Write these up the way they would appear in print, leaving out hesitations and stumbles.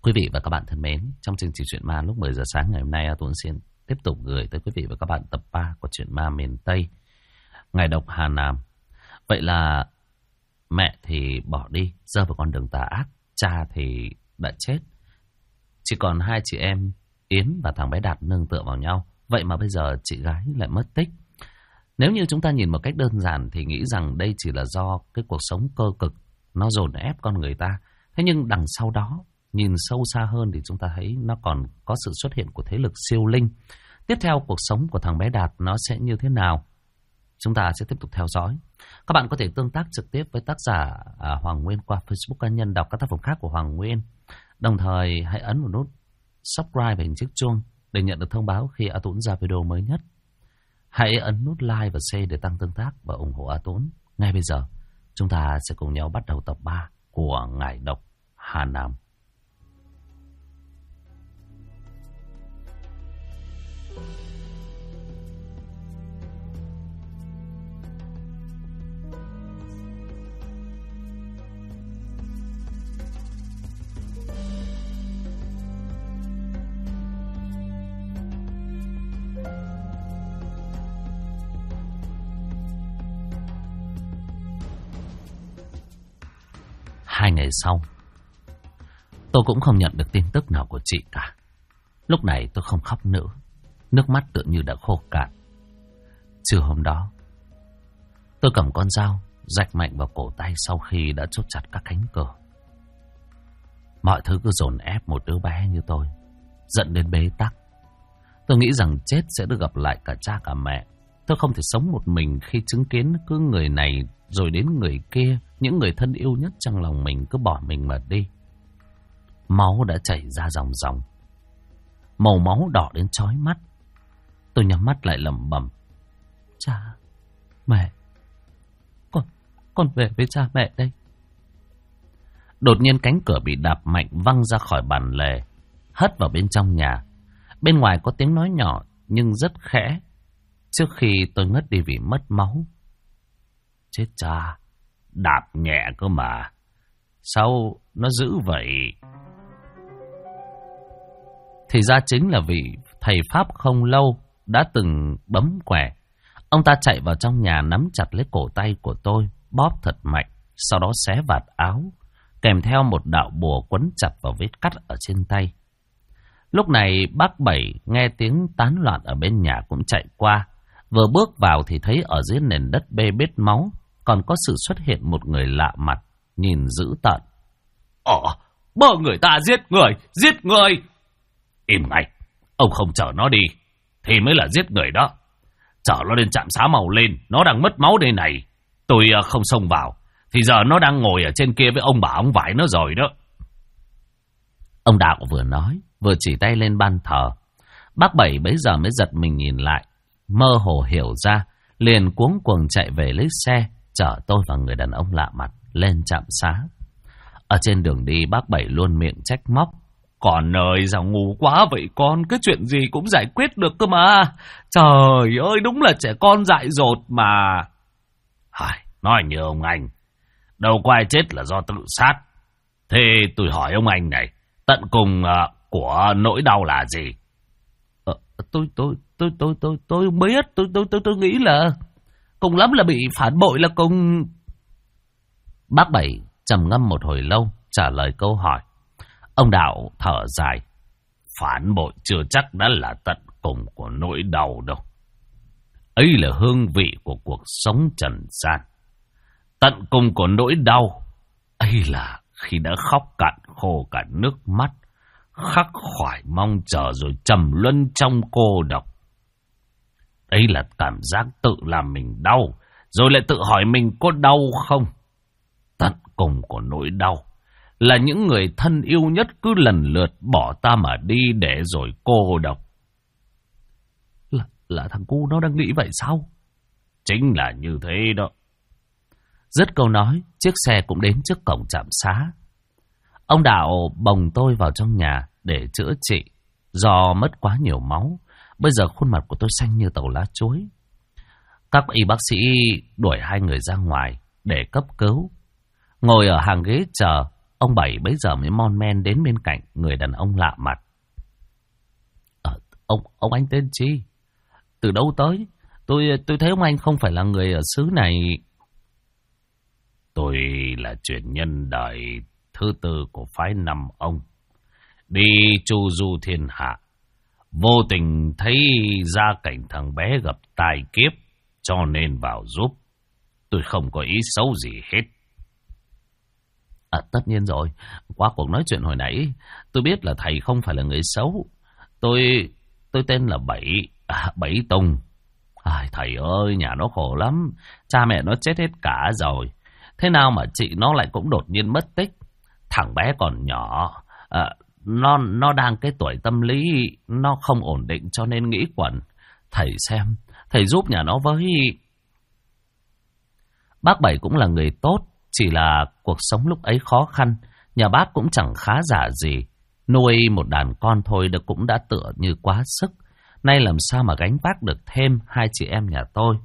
Quý vị và các bạn thân mến, trong chương trình Chuyện Ma lúc 10 giờ sáng ngày hôm nay, Tuấn xin tiếp tục gửi tới quý vị và các bạn tập 3 của Chuyện Ma miền Tây, Ngày độc Hà Nam. Vậy là mẹ thì bỏ đi, rơi vào con đường tà ác, cha thì đã chết. Chỉ còn hai chị em Yến và thằng bé Đạt nương tựa vào nhau. Vậy mà bây giờ chị gái lại mất tích. Nếu như chúng ta nhìn một cách đơn giản thì nghĩ rằng đây chỉ là do cái cuộc sống cơ cực nó dồn ép con người ta. Thế nhưng đằng sau đó, nhìn sâu xa hơn thì chúng ta thấy nó còn có sự xuất hiện của thế lực siêu linh. Tiếp theo cuộc sống của thằng bé Đạt nó sẽ như thế nào? Chúng ta sẽ tiếp tục theo dõi. Các bạn có thể tương tác trực tiếp với tác giả Hoàng Nguyên qua Facebook cá nhân, đọc các tác phẩm khác của Hoàng Nguyên. Đồng thời hãy ấn một nút subscribe và hình chiếc chuông để nhận được thông báo khi A Tuấn ra video mới nhất. Hãy ấn nút like và share để tăng tương tác và ủng hộ A Tuấn. Ngay bây giờ chúng ta sẽ cùng nhau bắt đầu tập 3 của Ngày độc Hà Nam. Hai ngày sau, tôi cũng không nhận được tin tức nào của chị cả. Lúc này tôi không khóc nữa, nước mắt tự như đã khô cạn. Trưa hôm đó, tôi cầm con dao rạch mạnh vào cổ tay sau khi đã chốt chặt các cánh cửa. Mọi thứ cứ dồn ép một đứa bé như tôi, dẫn đến bế tắc. Tôi nghĩ rằng chết sẽ được gặp lại cả cha cả mẹ. Tôi không thể sống một mình khi chứng kiến cứ người này rồi đến người kia, những người thân yêu nhất trong lòng mình cứ bỏ mình mà đi. Máu đã chảy ra ròng ròng, màu máu đỏ đến chói mắt. Tôi nhắm mắt lại lẩm bẩm: cha, mẹ, con về với cha mẹ đây. Đột nhiên cánh cửa bị đạp mạnh văng ra khỏi bàn lề, hất vào bên trong nhà. Bên ngoài có tiếng nói nhỏ nhưng rất khẽ, trước khi tôi ngất đi vì mất máu. Chết cha, đạp nhẹ cơ mà, sao nó dữ vậy? Thì ra chính là vị thầy Pháp không lâu đã từng bấm quẻ. Ông ta chạy vào trong nhà, nắm chặt lấy cổ tay của tôi, bóp thật mạnh, sau đó xé vạt áo, kèm theo một đạo bùa quấn chặt vào vết cắt ở trên tay. Lúc này bác Bảy nghe tiếng tán loạn ở bên nhà cũng chạy qua. Vừa bước vào thì thấy ở dưới nền đất bê bết máu còn có sự xuất hiện một người lạ mặt, nhìn dữ tợn. Bơ người ta giết người! Im ngay, ông không chở nó đi thì mới là giết người đó. Chở nó lên trạm xá màu lên, nó đang mất máu đây này. Tôi không xông vào thì giờ nó đang ngồi ở trên kia với ông bà ông vải nó rồi đó. Ông Đạo vừa nói vừa chỉ tay lên ban thờ. Bác Bảy bấy giờ mới giật mình nhìn lại, mơ hồ hiểu ra, liền cuống cuồng chạy về lấy xe, chở tôi và người đàn ông lạ mặt lên trạm xá. Ở trên đường đi, bác Bảy luôn miệng trách móc: Con ơi, sao ngu quá vậy con, cái chuyện gì cũng giải quyết được cơ mà. Trời ơi, đúng là trẻ con dại dột mà. Nói như ông anh, đâu có ai chết là do tự sát. Thế tôi hỏi ông anh này, tận cùng của nỗi đau là gì? Tôi biết, tôi nghĩ là cùng lắm là bị phản bội là cùng. Bác Bảy trầm ngâm một hồi lâu trả lời câu hỏi. Ông Đạo thở dài: Phản bội chưa chắc đã là tận cùng của nỗi đau đâu. Ấy là hương vị của cuộc sống trần gian. Tận cùng của nỗi đau ấy là khi đã khóc cạn khô cả nước mắt, khắc khoải mong chờ rồi trầm luân trong cô độc. Đấy là cảm giác tự làm mình đau, rồi lại tự hỏi mình có đau không. Tận cùng của nỗi đau là những người thân yêu nhất cứ lần lượt bỏ ta mà đi để rồi cô độc. Là thằng cu nó đang nghĩ vậy sao? Chính là như thế đó. Dứt câu nói, chiếc xe cũng đến trước cổng trạm xá. Ông Đạo bồng tôi vào trong nhà để chữa trị. Do mất quá nhiều máu, bây giờ khuôn mặt của tôi xanh như tàu lá chuối. Các y bác sĩ đuổi hai người ra ngoài để cấp cứu. Ngồi ở hàng ghế chờ, Ông Bảy bấy giờ mới mon men đến bên cạnh người đàn ông lạ mặt. Ông anh tên chi? Từ đâu tới? Tôi thấy ông anh không phải là người ở xứ này. Tôi là truyền nhân đời thứ tư của phái Năm ông. Đi chu du thiên hạ. Vô tình thấy gia cảnh thằng bé gặp tai kiếp, cho nên vào giúp. Tôi không có ý xấu gì hết. Tất nhiên rồi. Qua cuộc nói chuyện hồi nãy, tôi biết là thầy không phải là người xấu. Tôi tên là Bảy Tùng. Thầy ơi, nhà nó khổ lắm. Cha mẹ nó chết hết cả rồi. Thế nào mà chị nó lại cũng đột nhiên mất tích? Thằng bé còn nhỏ. Nó đang cái tuổi tâm lý nó không ổn định, cho nên nghĩ quẩn. Thầy xem, thầy giúp nhà nó với. Bác Bảy cũng là người tốt, chỉ là cuộc sống lúc ấy khó khăn. Nhà bác cũng chẳng khá giả gì. Nuôi một đàn con thôi đã cũng đã tựa như quá sức. Nay làm sao mà gánh vác được thêm hai chị em nhà tôi?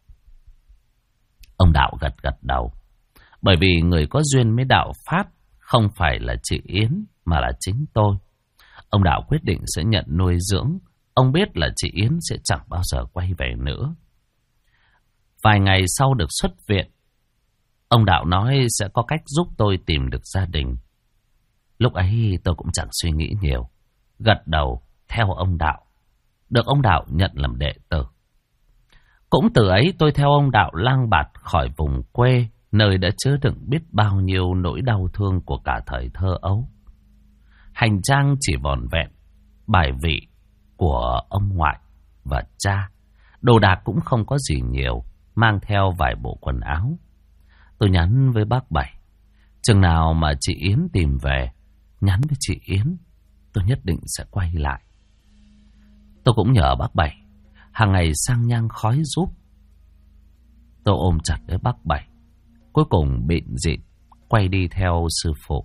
Ông Đạo gật đầu. Bởi vì người có duyên với đạo Pháp không phải là chị Yến mà là chính tôi. Ông Đạo quyết định sẽ nhận nuôi dưỡng. Ông biết là chị Yến sẽ chẳng bao giờ quay về nữa. Vài ngày sau được xuất viện, ông Đạo nói sẽ có cách giúp tôi tìm được gia đình. Lúc ấy tôi cũng chẳng suy nghĩ nhiều, gật đầu theo ông Đạo, được ông Đạo nhận làm đệ tử. Cũng từ ấy tôi theo ông Đạo lang bạt khỏi vùng quê, nơi đã chứa đựng biết bao nhiêu nỗi đau thương của cả thời thơ ấu. Hành trang chỉ vỏn vẹn bài vị của ông ngoại và cha. Đồ đạc cũng không có gì nhiều, mang theo vài bộ quần áo. Tôi nhắn với bác Bảy, chừng nào mà chị Yến tìm về, nhắn với chị Yến, tôi nhất định sẽ quay lại. Tôi cũng nhờ bác Bảy hàng ngày sang nhang khói giúp. Tôi ôm chặt với bác Bảy, cuối cùng bịn dịn quay đi theo sư phụ.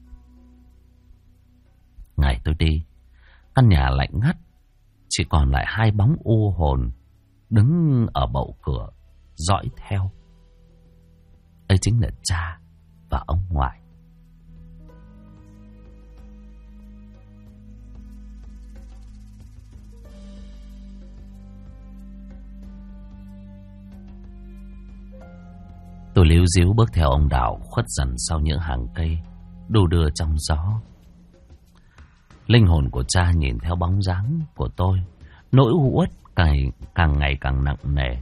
Ngày tôi đi, căn nhà lạnh ngắt, chỉ còn lại hai bóng u hồn đứng ở bậu cửa dõi theo. Ấy chính là cha và ông ngoại. Tôi líu díu bước theo ông Đạo khuất dần sau những hàng cây đu đưa trong gió. Linh hồn của cha nhìn theo bóng dáng của tôi, nỗi u uất càng ngày càng nặng nề.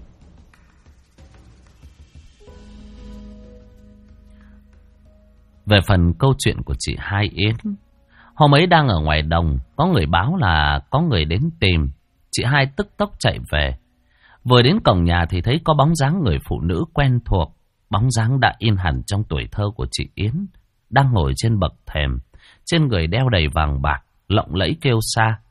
Về phần câu chuyện của chị Hai Yến, hôm ấy đang ở ngoài đồng, có người báo là có người đến tìm. Chị Hai tức tốc chạy về. Vừa đến cổng nhà thì thấy có bóng dáng người phụ nữ quen thuộc. Bóng dáng đã in hẳn trong tuổi thơ của chị Yến, đang ngồi trên bậc thềm, trên người đeo đầy vàng bạc, lộng lẫy kêu xa.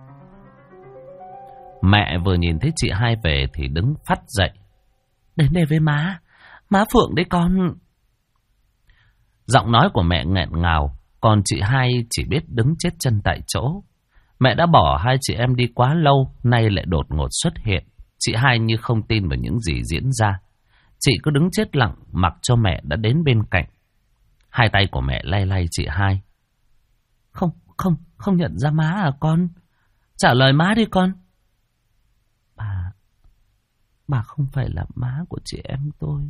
Mẹ vừa nhìn thấy chị Hai về thì đứng phắt dậy. Đến đây với má Phượng đấy con. Giọng nói của mẹ nghẹn ngào, còn chị Hai chỉ biết đứng chết chân tại chỗ. Mẹ đã bỏ hai chị em đi quá lâu, nay lại đột ngột xuất hiện. Chị Hai như không tin vào những gì diễn ra. Chị cứ đứng chết lặng mặc cho mẹ đã đến bên cạnh. Hai tay của mẹ lay lay chị Hai. Không nhận ra má à con? Trả lời má đi con. Bà không phải là má của chị em tôi.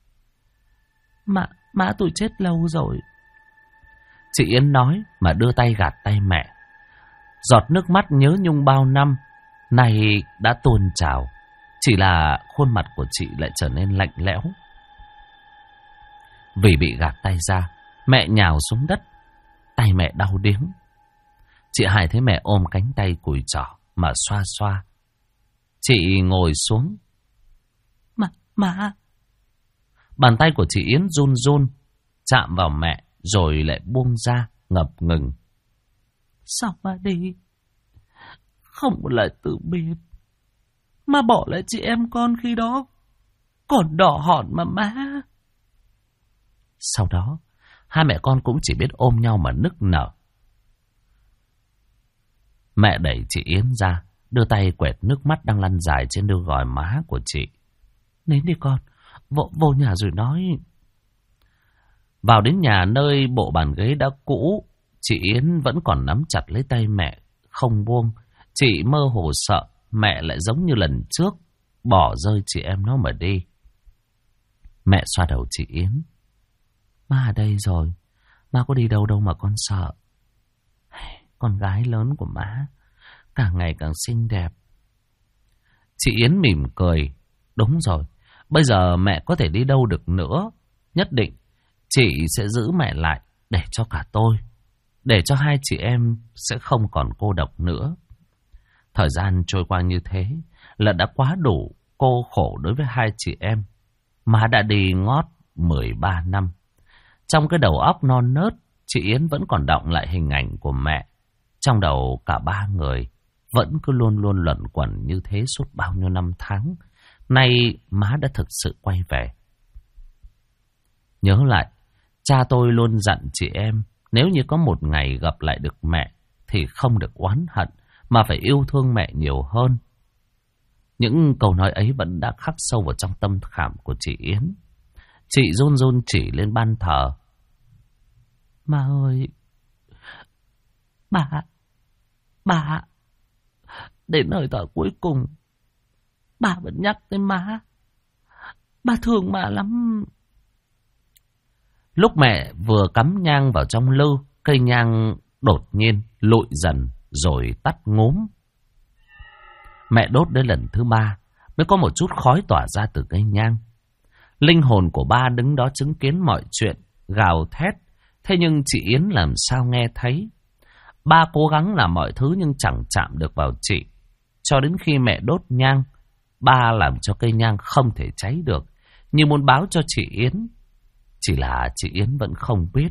Má tôi chết lâu rồi. Chị Yến nói mà đưa tay gạt tay mẹ. Giọt nước mắt nhớ nhung bao năm nay đã tuôn trào. Chỉ là khuôn mặt của chị lại trở nên lạnh lẽo. Vì bị gạt tay ra, mẹ nhào xuống đất. Tay mẹ đau điếng. Chị Hai thấy mẹ ôm cánh tay cùi chỏ mà xoa xoa. Chị ngồi xuống. Má. Bàn tay của chị Yến run run, chạm vào mẹ rồi lại buông ra, ngập ngừng. Sao má đi? Không một lời từ biệt. Má bỏ lại chị em con khi đó còn đỏ hòn mà má. Sau đó, hai mẹ con cũng chỉ biết ôm nhau mà nức nở. Mẹ đẩy chị Yến ra, đưa tay quẹt nước mắt đang lăn dài trên đôi gò má của chị. Nín đi con, vô nhà rồi nói. Vào đến nhà nơi bộ bàn ghế đã cũ, chị Yến vẫn còn nắm chặt lấy tay mẹ, không buông. Chị mơ hồ sợ mẹ lại giống như lần trước, bỏ rơi chị em nó mà đi. Mẹ xoa đầu chị Yến. Má ở đây rồi, má có đi đâu đâu mà con sợ. Con gái lớn của má càng ngày càng xinh đẹp. Chị Yến mỉm cười. Đúng rồi, bây giờ mẹ có thể đi đâu được nữa. Nhất định chị sẽ giữ mẹ lại để cho cả tôi, để cho hai chị em sẽ không còn cô độc nữa. Thời gian trôi qua như thế là đã quá đủ cô khổ đối với hai chị em. Má đã đi ngót 13 năm. Trong cái đầu óc non nớt, chị Yến vẫn còn đọng lại hình ảnh của mẹ. Trong đầu cả ba người vẫn cứ luôn luôn luẩn quẩn như thế suốt bao nhiêu năm tháng. Nay má đã thực sự quay về. Nhớ lại, cha tôi luôn dặn chị em, nếu như có một ngày gặp lại được mẹ thì không được oán hận, mà phải yêu thương mẹ nhiều hơn. Những câu nói ấy vẫn đã khắc sâu vào trong tâm khảm của chị Yến. Chị run run chỉ lên ban thờ. Má ơi, bà, đến hơi thở cuối cùng, bà vẫn nhắc tới má. Bà thương má lắm. Lúc mẹ vừa cắm nhang vào trong lư, cây nhang đột nhiên lụi dần rồi tắt ngúm. Mẹ đốt đến lần thứ 3 mới có một chút khói tỏa ra từ cây nhang. Linh hồn của ba đứng đó chứng kiến mọi chuyện, gào thét. Thế nhưng chị Yến làm sao nghe thấy. Ba cố gắng làm mọi thứ nhưng chẳng chạm được vào chị. Cho đến khi mẹ đốt nhang, ba làm cho cây nhang không thể cháy được, như muốn báo cho chị Yến. Chỉ là chị Yến vẫn không biết.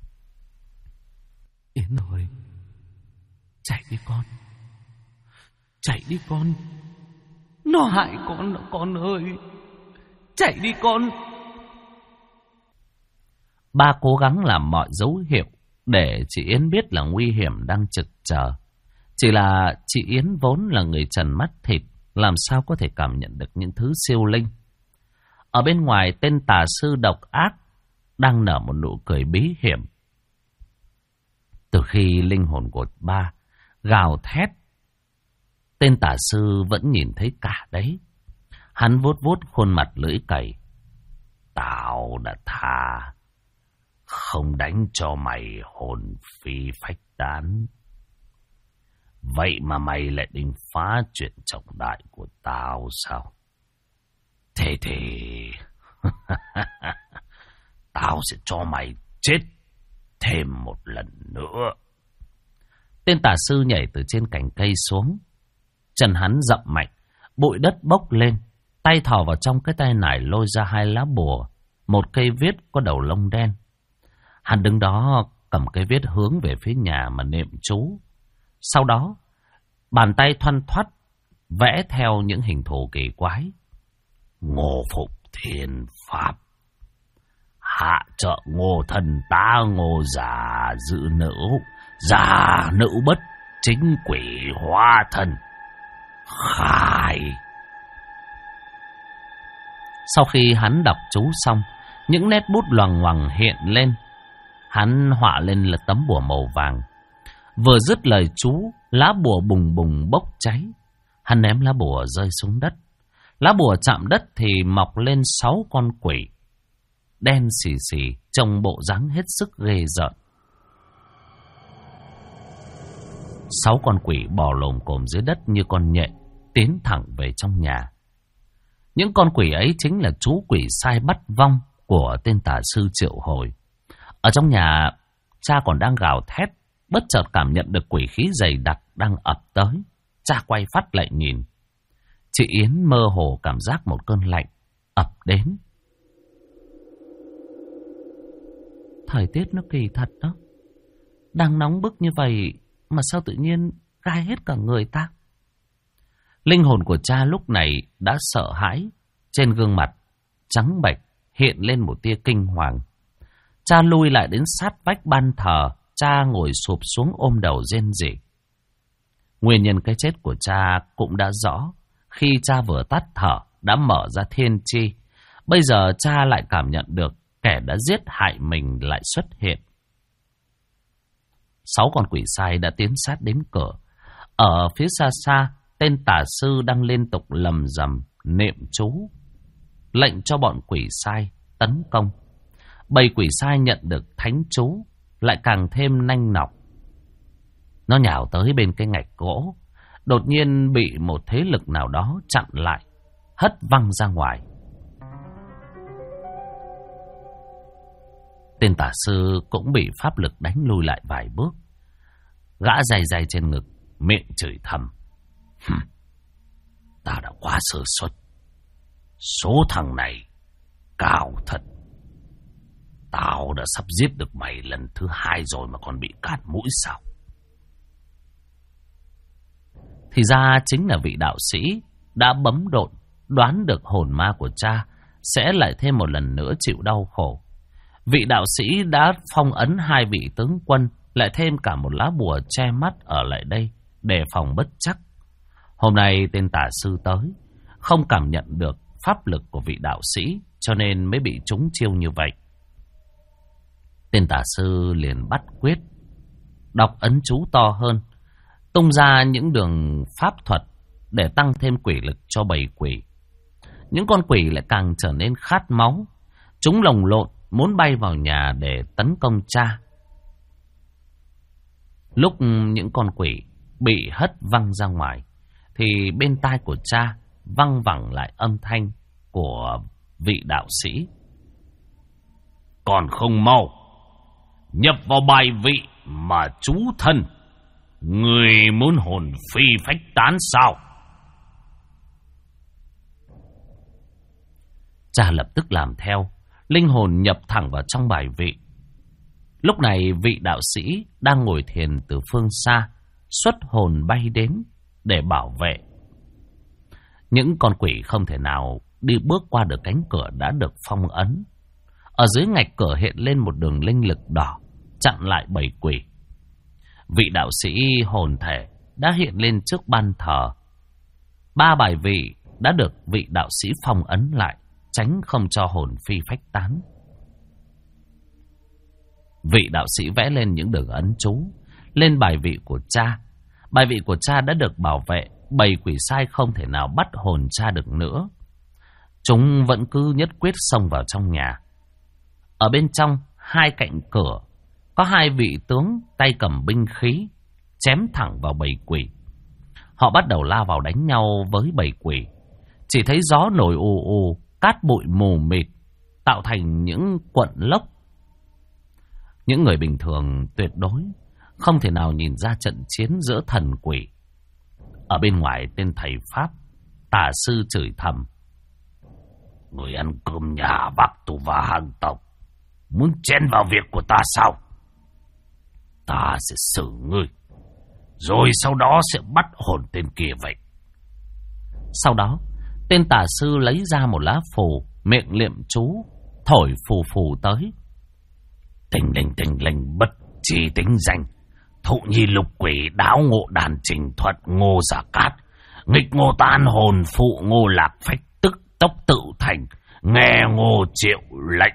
Yến ơi, chạy đi con. Chạy đi con. Nó hại con ơi. Chạy đi con. Ba cố gắng làm mọi dấu hiệu để chị Yến biết là nguy hiểm đang trực chờ. Chỉ là chị Yến vốn là người trần mắt thịt, làm sao có thể cảm nhận được những thứ siêu linh. Ở bên ngoài, tên tà sư độc ác đang nở một nụ cười bí hiểm. Từ khi linh hồn của ba gào thét, tên tà sư vẫn nhìn thấy cả đấy. Hắn vuốt vuốt khuôn mặt lưỡi cày. Tao đã thà không đánh cho mày hồn phi phách tán. Vậy mà mày lại định phá chuyện trọng đại của tao sao? Thế thì tao sẽ cho mày chết thêm một lần nữa. Tên tà sư nhảy từ trên cành cây xuống. Chân hắn dậm mạnh, bụi đất bốc lên. Tay thò vào trong cái tay nải lôi ra 2 lá bùa, một cây viết có đầu lông đen. Hắn đứng đó cầm cây viết hướng về phía nhà mà niệm chú. Sau đó, bàn tay thoăn thoắt vẽ theo những hình thù kỳ quái. Ngô phục thiên pháp, hạ trợ ngô thần tá ngô giả dự nữ, giả nữ bất chính quỷ hóa thần, khai. Sau khi hắn đọc chú xong, những nét bút loằng ngoằng hiện lên. Hắn họa lên là tấm bùa màu vàng. Vừa dứt lời chú, lá bùa bùng bùng bốc cháy. Hắn ném lá bùa rơi xuống đất. Lá bùa chạm đất thì mọc lên 6 con quỷ. Đen xì xì, trông bộ dáng hết sức ghê rợn. 6 con quỷ bò lồm cồm dưới đất như con nhện, tiến thẳng về trong nhà. Những con quỷ ấy chính là chú quỷ sai bắt vong của tên tà sư triệu hồi. Ở trong nhà, cha còn đang gào thét, bất chợt cảm nhận được quỷ khí dày đặc đang ập tới. Cha quay phát lại nhìn. Chị Yến mơ hồ cảm giác một cơn lạnh ập đến. Thời tiết nó kỳ thật đó. Đang nóng bức như vậy mà sao tự nhiên gai hết cả người ta. Linh hồn của cha lúc này đã sợ hãi. Trên gương mặt trắng bệch hiện lên một tia kinh hoàng. Cha lui lại đến sát vách ban thờ. Cha ngồi sụp xuống ôm đầu rên rỉ. Nguyên nhân cái chết của cha cũng đã rõ. Khi cha vừa tắt thở đã mở ra thiên chi. Bây giờ cha lại cảm nhận được kẻ đã giết hại mình lại xuất hiện. 6 con quỷ sai đã tiến sát đến cửa. Ở phía xa xa, tên tà sư đang liên tục lầm rầm niệm chú, lệnh cho bọn quỷ sai tấn công. Bầy quỷ sai nhận được thánh chú lại càng thêm nanh nọc. Nó nhào tới bên cái ngạch gỗ, đột nhiên bị một thế lực nào đó chặn lại, hất văng ra ngoài. Tên tà sư cũng bị pháp lực đánh lui lại vài bước. Gã day day trên ngực, miệng chửi thầm. Ta đã quá sơ suất. Số thằng này cao thật. Tao đã sắp giết được mày lần thứ 2 rồi mà còn bị cắt mũi sao? Thì ra chính là vị đạo sĩ đã bấm độn, đoán được hồn ma của cha sẽ lại thêm một lần nữa chịu đau khổ. Vị đạo sĩ đã phong ấn 2 vị tướng quân, lại thêm cả một lá bùa che mắt ở lại đây, đề phòng bất trắc. Hôm nay tên tà sư tới, không cảm nhận được pháp lực của vị đạo sĩ, cho nên mới bị trúng chiêu như vậy. Tên tà sư liền bắt quyết, đọc ấn chú to hơn, tung ra những đường pháp thuật để tăng thêm quỷ lực cho bầy quỷ. Những con quỷ lại càng trở nên khát máu. Chúng lồng lộn muốn bay vào nhà để tấn công cha. Lúc những con quỷ bị hất văng ra ngoài, thì bên tai của cha văng vẳng lại âm thanh của vị đạo sĩ. Còn không mau nhập vào bài vị mà chú thân. Người muốn hồn phi phách tán sao? Cha lập tức làm theo, linh hồn nhập thẳng vào trong bài vị. Lúc này vị đạo sĩ đang ngồi thiền từ phương xa xuất hồn bay đến để bảo vệ. Những con quỷ không thể nào đi bước qua được cánh cửa đã được phong ấn. Ở dưới ngạch cửa hiện lên một đường linh lực đỏ chặn lại bầy quỷ. Vị đạo sĩ hồn thể đã hiện lên trước ban thờ. 3 bài vị đã được vị đạo sĩ phong ấn lại, tránh không cho hồn phi phách tán. Vị đạo sĩ vẽ lên những đường ấn chú lên bài vị của cha. Bài vị của cha đã được bảo vệ, bầy quỷ sai không thể nào bắt hồn cha được nữa. Chúng vẫn cứ nhất quyết xông vào trong nhà. Ở bên trong 2 cạnh cửa có 2 vị tướng tay cầm binh khí chém thẳng vào bầy quỷ. Họ bắt đầu lao vào đánh nhau với bầy quỷ. Chỉ thấy gió nổi ù ù, cát bụi mù mịt tạo thành những cuộn lốc. Những người bình thường tuyệt đối không thể nào nhìn ra trận chiến giữa thần quỷ. Ở bên ngoài, tên thầy pháp tà sư chửi thầm. Người ăn cơm nhà bác tù và hàng tộc, muốn chen vào việc của ta sao? Ta sẽ xử ngươi, rồi sau đó sẽ bắt hồn tên kia vậy. Sau đó, tên tà sư lấy ra một lá phù, miệng niệm chú, thổi phù phù tới. Tình linh bất chi tính danh, thụ nhi lục quỷ, đáo ngộ đàn trình thuật, ngô giả cát, nghịch ngô tan hồn phụ, ngô lạc phách tức tốc tự thành, nghe ngô triệu lệnh.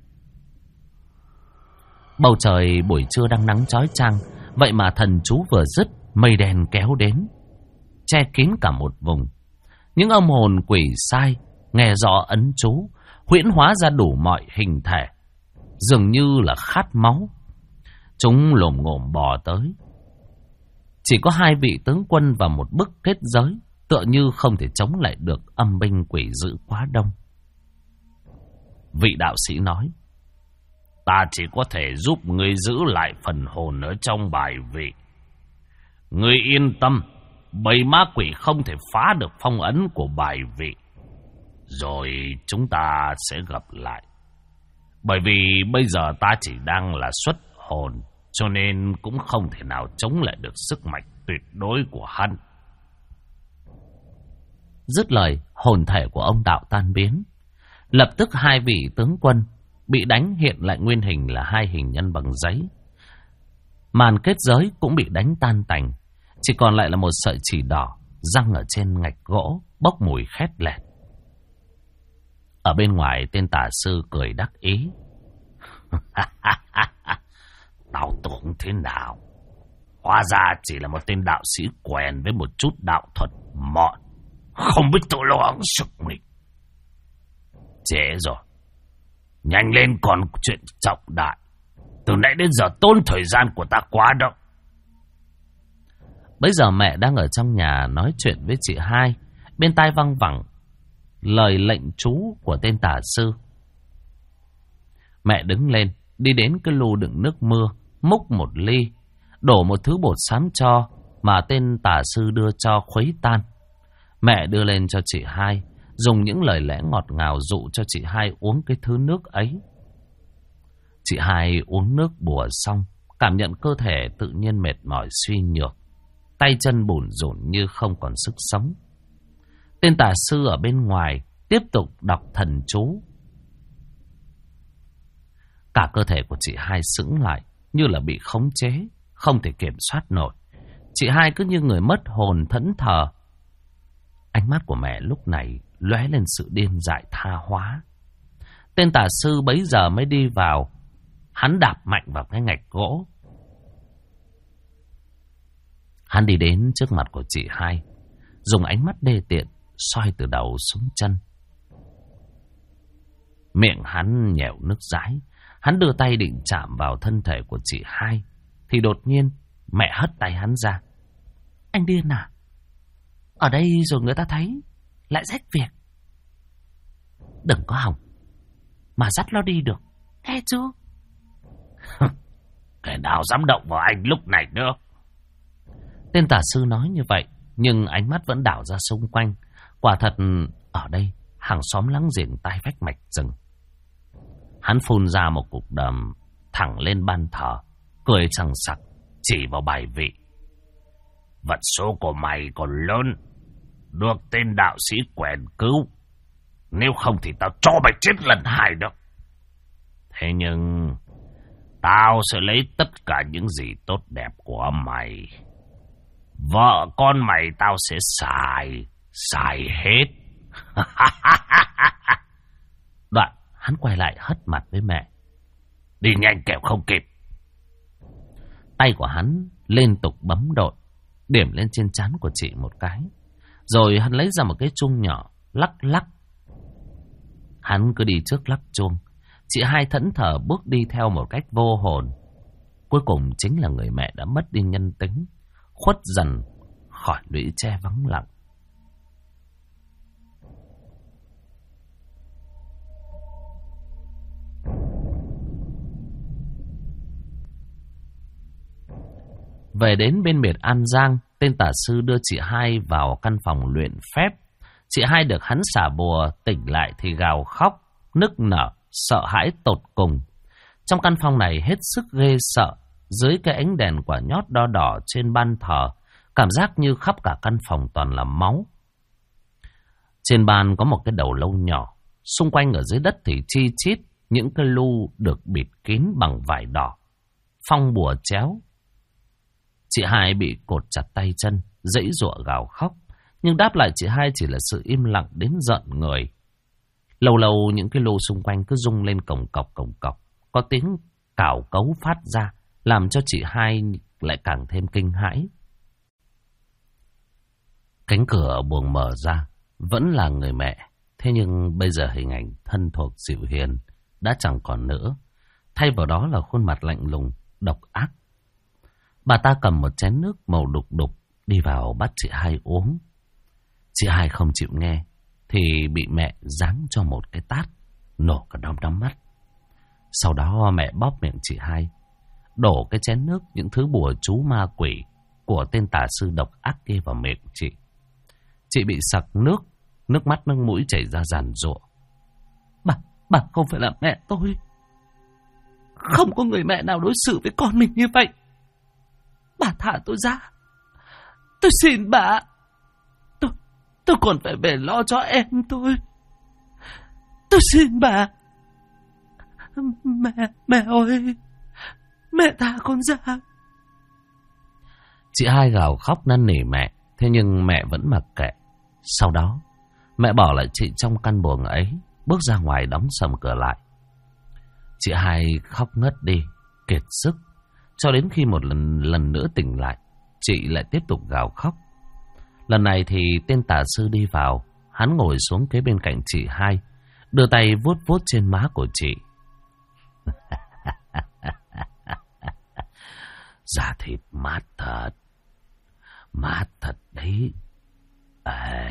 Bầu trời buổi trưa đang nắng chói chang, vậy mà thần chú vừa dứt, mây đen kéo đến, che kín cả một vùng. Những âm hồn quỷ sai nghe rõ ấn chú, huyễn hóa ra đủ mọi hình thể, dường như là khát máu. Chúng lồm ngồm bò tới. Chỉ có 2 vị tướng quân và một bức kết giới, tựa như không thể chống lại được âm binh quỷ dữ quá đông. Vị đạo sĩ nói, ta chỉ có thể giúp ngươi giữ lại phần hồn ở trong bài vị. Ngươi yên tâm, bầy ma quỷ không thể phá được phong ấn của bài vị. Rồi chúng ta sẽ gặp lại. Bởi vì bây giờ ta chỉ đang là xuất hồn, cho nên cũng không thể nào chống lại được sức mạnh tuyệt đối của hắn. Dứt lời, hồn thể của ông đạo tan biến. Lập tức 2 vị tướng quân bị đánh hiện lại nguyên hình là 2 hình nhân bằng giấy. Màn kết giới cũng bị đánh tan tành, chỉ còn lại là một sợi chỉ đỏ răng ở trên ngạch gỗ, bốc mùi khét lẹt. Ở bên ngoài, tên tà sư cười đắc ý. Tao tưởng thế nào? Hóa ra chỉ là một tên đạo sĩ quen với một chút đạo thuật mọn, không biết tự lo ứng sức mình. Trễ rồi. Nhanh lên, còn chuyện trọng đại. Từ nãy đến giờ tốn thời gian của ta quá đâu. Bây giờ mẹ đang ở trong nhà nói chuyện với chị hai. Bên tai văng vẳng lời lệnh chú của tên tà sư. Mẹ đứng lên, đi đến cái lu đựng nước mưa, múc một ly, đổ một thứ bột xám cho mà tên tà sư đưa cho khuấy tan. Mẹ đưa lên cho chị hai, dùng những lời lẽ ngọt ngào dụ cho chị hai uống cái thứ nước ấy. Chị hai uống nước bùa xong, cảm nhận cơ thể tự nhiên mệt mỏi suy nhược, tay chân bủn rủn như không còn sức sống. Tên tà sư ở bên ngoài tiếp tục đọc thần chú. Cả cơ thể của chị hai sững lại, như là bị khống chế, không thể kiểm soát nổi. Chị hai cứ như người mất hồn thẫn thờ. Ánh mắt của mẹ lúc này lóe lên sự điên dại tha hóa. Tên tà sư bấy giờ mới đi vào. Hắn đạp mạnh vào cái ngạch gỗ. Hắn đi đến trước mặt của chị hai, dùng ánh mắt đê tiện soi từ đầu xuống chân. Miệng hắn nhẻo nước dãi. Hắn đưa tay định chạm vào thân thể của chị hai, thì đột nhiên mẹ hất tay hắn ra. Anh điên à? Ở đây rồi người ta thấy lại rách việc. Đừng có hòng mà dắt nó đi được, nghe chưa? Kẻ nào dám động vào anh lúc này nữa? Tên tà sư nói như vậy, nhưng ánh mắt vẫn đảo ra xung quanh. Quả thật ở đây hàng xóm láng giềng tai vách mạch rừng. Hắn phun ra một cục đờm thẳng lên ban thờ, cười sằng sặc chỉ vào bài vị. Vận số của mày còn lớn, được tên đạo sĩ quèn cứu. Nếu không thì tao cho mày chết lần hai đó. Thế nhưng tao sẽ lấy tất cả những gì tốt đẹp của mày. Vợ con mày tao sẽ xài hết. Đoạn hắn quay lại hất mặt với mẹ. Đi nhanh kẻo không kịp. Tay của hắn liên tục bấm độn, điểm lên trên trán của chị một cái. Rồi hắn lấy ra một cái chuông nhỏ, lắc lắc. Hắn cứ đi trước lắc chuông. Chị hai thẫn thờ bước đi theo một cách vô hồn. Cuối cùng chính là người mẹ đã mất đi nhân tính, khuất dần khỏi lũy tre vắng lặng. Về đến bên miệt An Giang, tên tà sư đưa chị hai vào căn phòng luyện phép. Chị hai được hắn xả bùa, tỉnh lại thì gào khóc, nức nở, sợ hãi tột cùng. Trong căn phòng này hết sức ghê sợ. Dưới cái ánh đèn quả nhót đo đỏ trên ban thờ, cảm giác như khắp cả căn phòng toàn là máu. Trên bàn có một cái đầu lâu nhỏ, xung quanh ở dưới đất thì chi chít những cái lu được bịt kín bằng vải đỏ, phong bùa chéo. Chị hai bị cột chặt tay chân, giãy giụa gào khóc, nhưng đáp lại chị hai chỉ là sự im lặng đến giận người. Lâu lâu những cái lu xung quanh cứ rung lên cồng cọc, có tiếng cào cấu phát ra, làm cho chị hai lại càng thêm kinh hãi. Cánh cửa buồng mở ra, vẫn là người mẹ. Thế nhưng bây giờ hình ảnh thân thuộc dịu hiền đã chẳng còn nữa. Thay vào đó là khuôn mặt lạnh lùng, độc ác. Bà ta cầm một chén nước màu đục đục đi vào bắt chị hai uống. Chị hai không chịu nghe thì bị mẹ giáng cho một cái tát, nổ cả đom mắt. Sau đó mẹ bóp miệng chị hai, đổ cái chén nước những thứ bùa chú ma quỷ của tên tà sư độc ác kia vào miệng chị. Chị bị sặc nước mắt nước mũi chảy ra giàn giụa. Bà không phải là mẹ tôi. Không có người mẹ nào đối xử với con mình như vậy. Bà thả tôi ra. Tôi xin bà. Tôi còn phải về lo cho em tôi. Tôi xin bà. Mẹ ơi, mẹ tha con ra. Chị hai gào khóc năn nỉ mẹ, thế nhưng mẹ vẫn mặc kệ. Sau đó mẹ bỏ lại chị trong căn buồng ấy, bước ra ngoài đóng sầm cửa lại. Chị hai khóc ngất đi, kiệt sức. Cho đến khi một lần nữa tỉnh lại, chị lại tiếp tục gào khóc. Lần này thì tên tà sư đi vào. Hắn ngồi xuống kế bên cạnh chị hai, đưa tay vuốt vuốt trên má của chị. Da thịt mát thật đấy. Ê,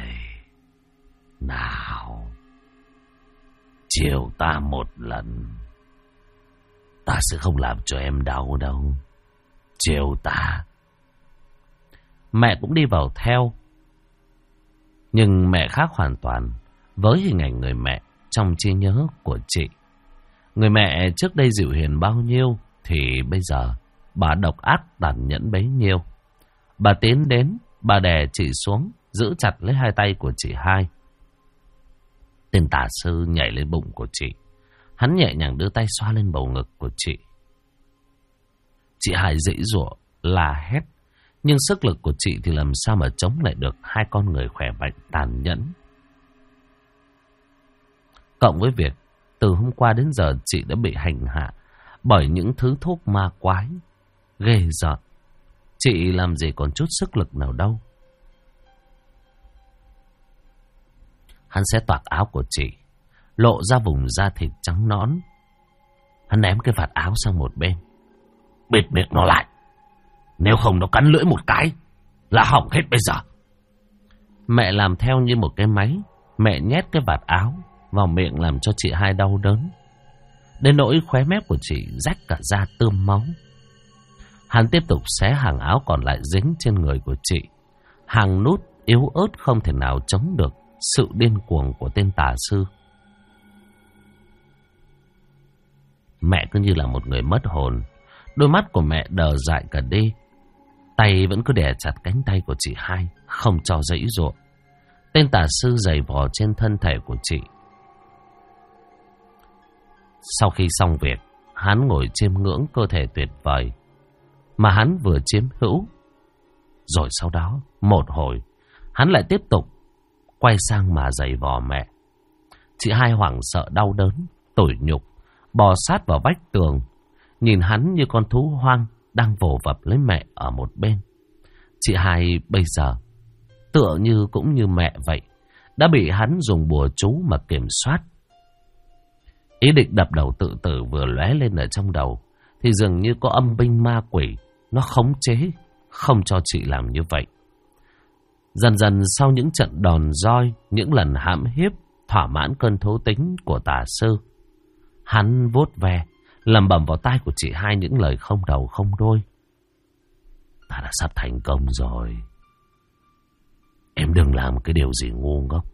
nào, chiều ta một lần, ta sẽ không làm cho em đau đâu. Chiều ta. Mẹ cũng đi vào theo. Nhưng mẹ khác hoàn toàn với hình ảnh người mẹ trong trí nhớ của chị. Người mẹ trước đây dịu hiền bao nhiêu thì bây giờ bà độc ác tàn nhẫn bấy nhiêu. Bà tiến đến, bà đè chị xuống, giữ chặt lấy hai tay của chị hai. Tên tà sư nhảy lên bụng của chị. Hắn nhẹ nhàng đưa tay xoa lên bầu ngực của chị. Chị hai giãy giụa, la hét. Nhưng sức lực của chị thì làm sao mà chống lại được hai con người khỏe mạnh tàn nhẫn. Cộng với việc từ hôm qua đến giờ chị đã bị hành hạ bởi những thứ thuốc ma quái ghê rợn. Chị làm gì còn chút sức lực nào đâu. Hắn xé toạc áo của chị, lộ ra vùng da thịt trắng nõn. Hắn ném cái vạt áo sang một bên. Bịt miệng nó lại, nếu không nó cắn lưỡi một cái là hỏng hết bây giờ. Mẹ làm theo như một cái máy. Mẹ nhét cái vạt áo vào miệng làm cho chị hai đau đớn, đến nỗi khóe mép của chị rách cả da tươm máu. Hắn tiếp tục xé hàng áo còn lại dính trên người của chị. Hàng nút yếu ớt không thể nào chống được sự điên cuồng của tên tà sư. Mẹ cứ như là một người mất hồn. Đôi mắt của mẹ đờ dại cả đi. Tay vẫn cứ đè chặt cánh tay của chị hai, không cho giãy giụa. Tên tà sư giày vò trên thân thể của chị. Sau khi xong việc, hắn ngồi chiêm ngưỡng cơ thể tuyệt vời mà hắn vừa chiếm hữu. Rồi sau đó, một hồi, hắn lại tiếp tục quay sang mà giày vò mẹ. Chị hai hoảng sợ đau đớn, tủi nhục, bò sát vào vách tường, nhìn hắn như con thú hoang đang vồ vập lấy mẹ ở một bên. Chị hai bây giờ tựa như cũng như mẹ vậy, đã bị hắn dùng bùa chú mà kiểm soát. Ý định đập đầu tự tử vừa lóe lên ở trong đầu thì dường như có âm binh ma quỷ nó khống chế, không cho chị làm như vậy. Dần dần sau những trận đòn roi, những lần hãm hiếp thỏa mãn cơn thú tính của tà sư, hắn vuốt ve lẩm bẩm vào tai của chị hai những lời không đầu không đuôi. Ta đã sắp thành công rồi. Em đừng làm cái điều gì ngu ngốc.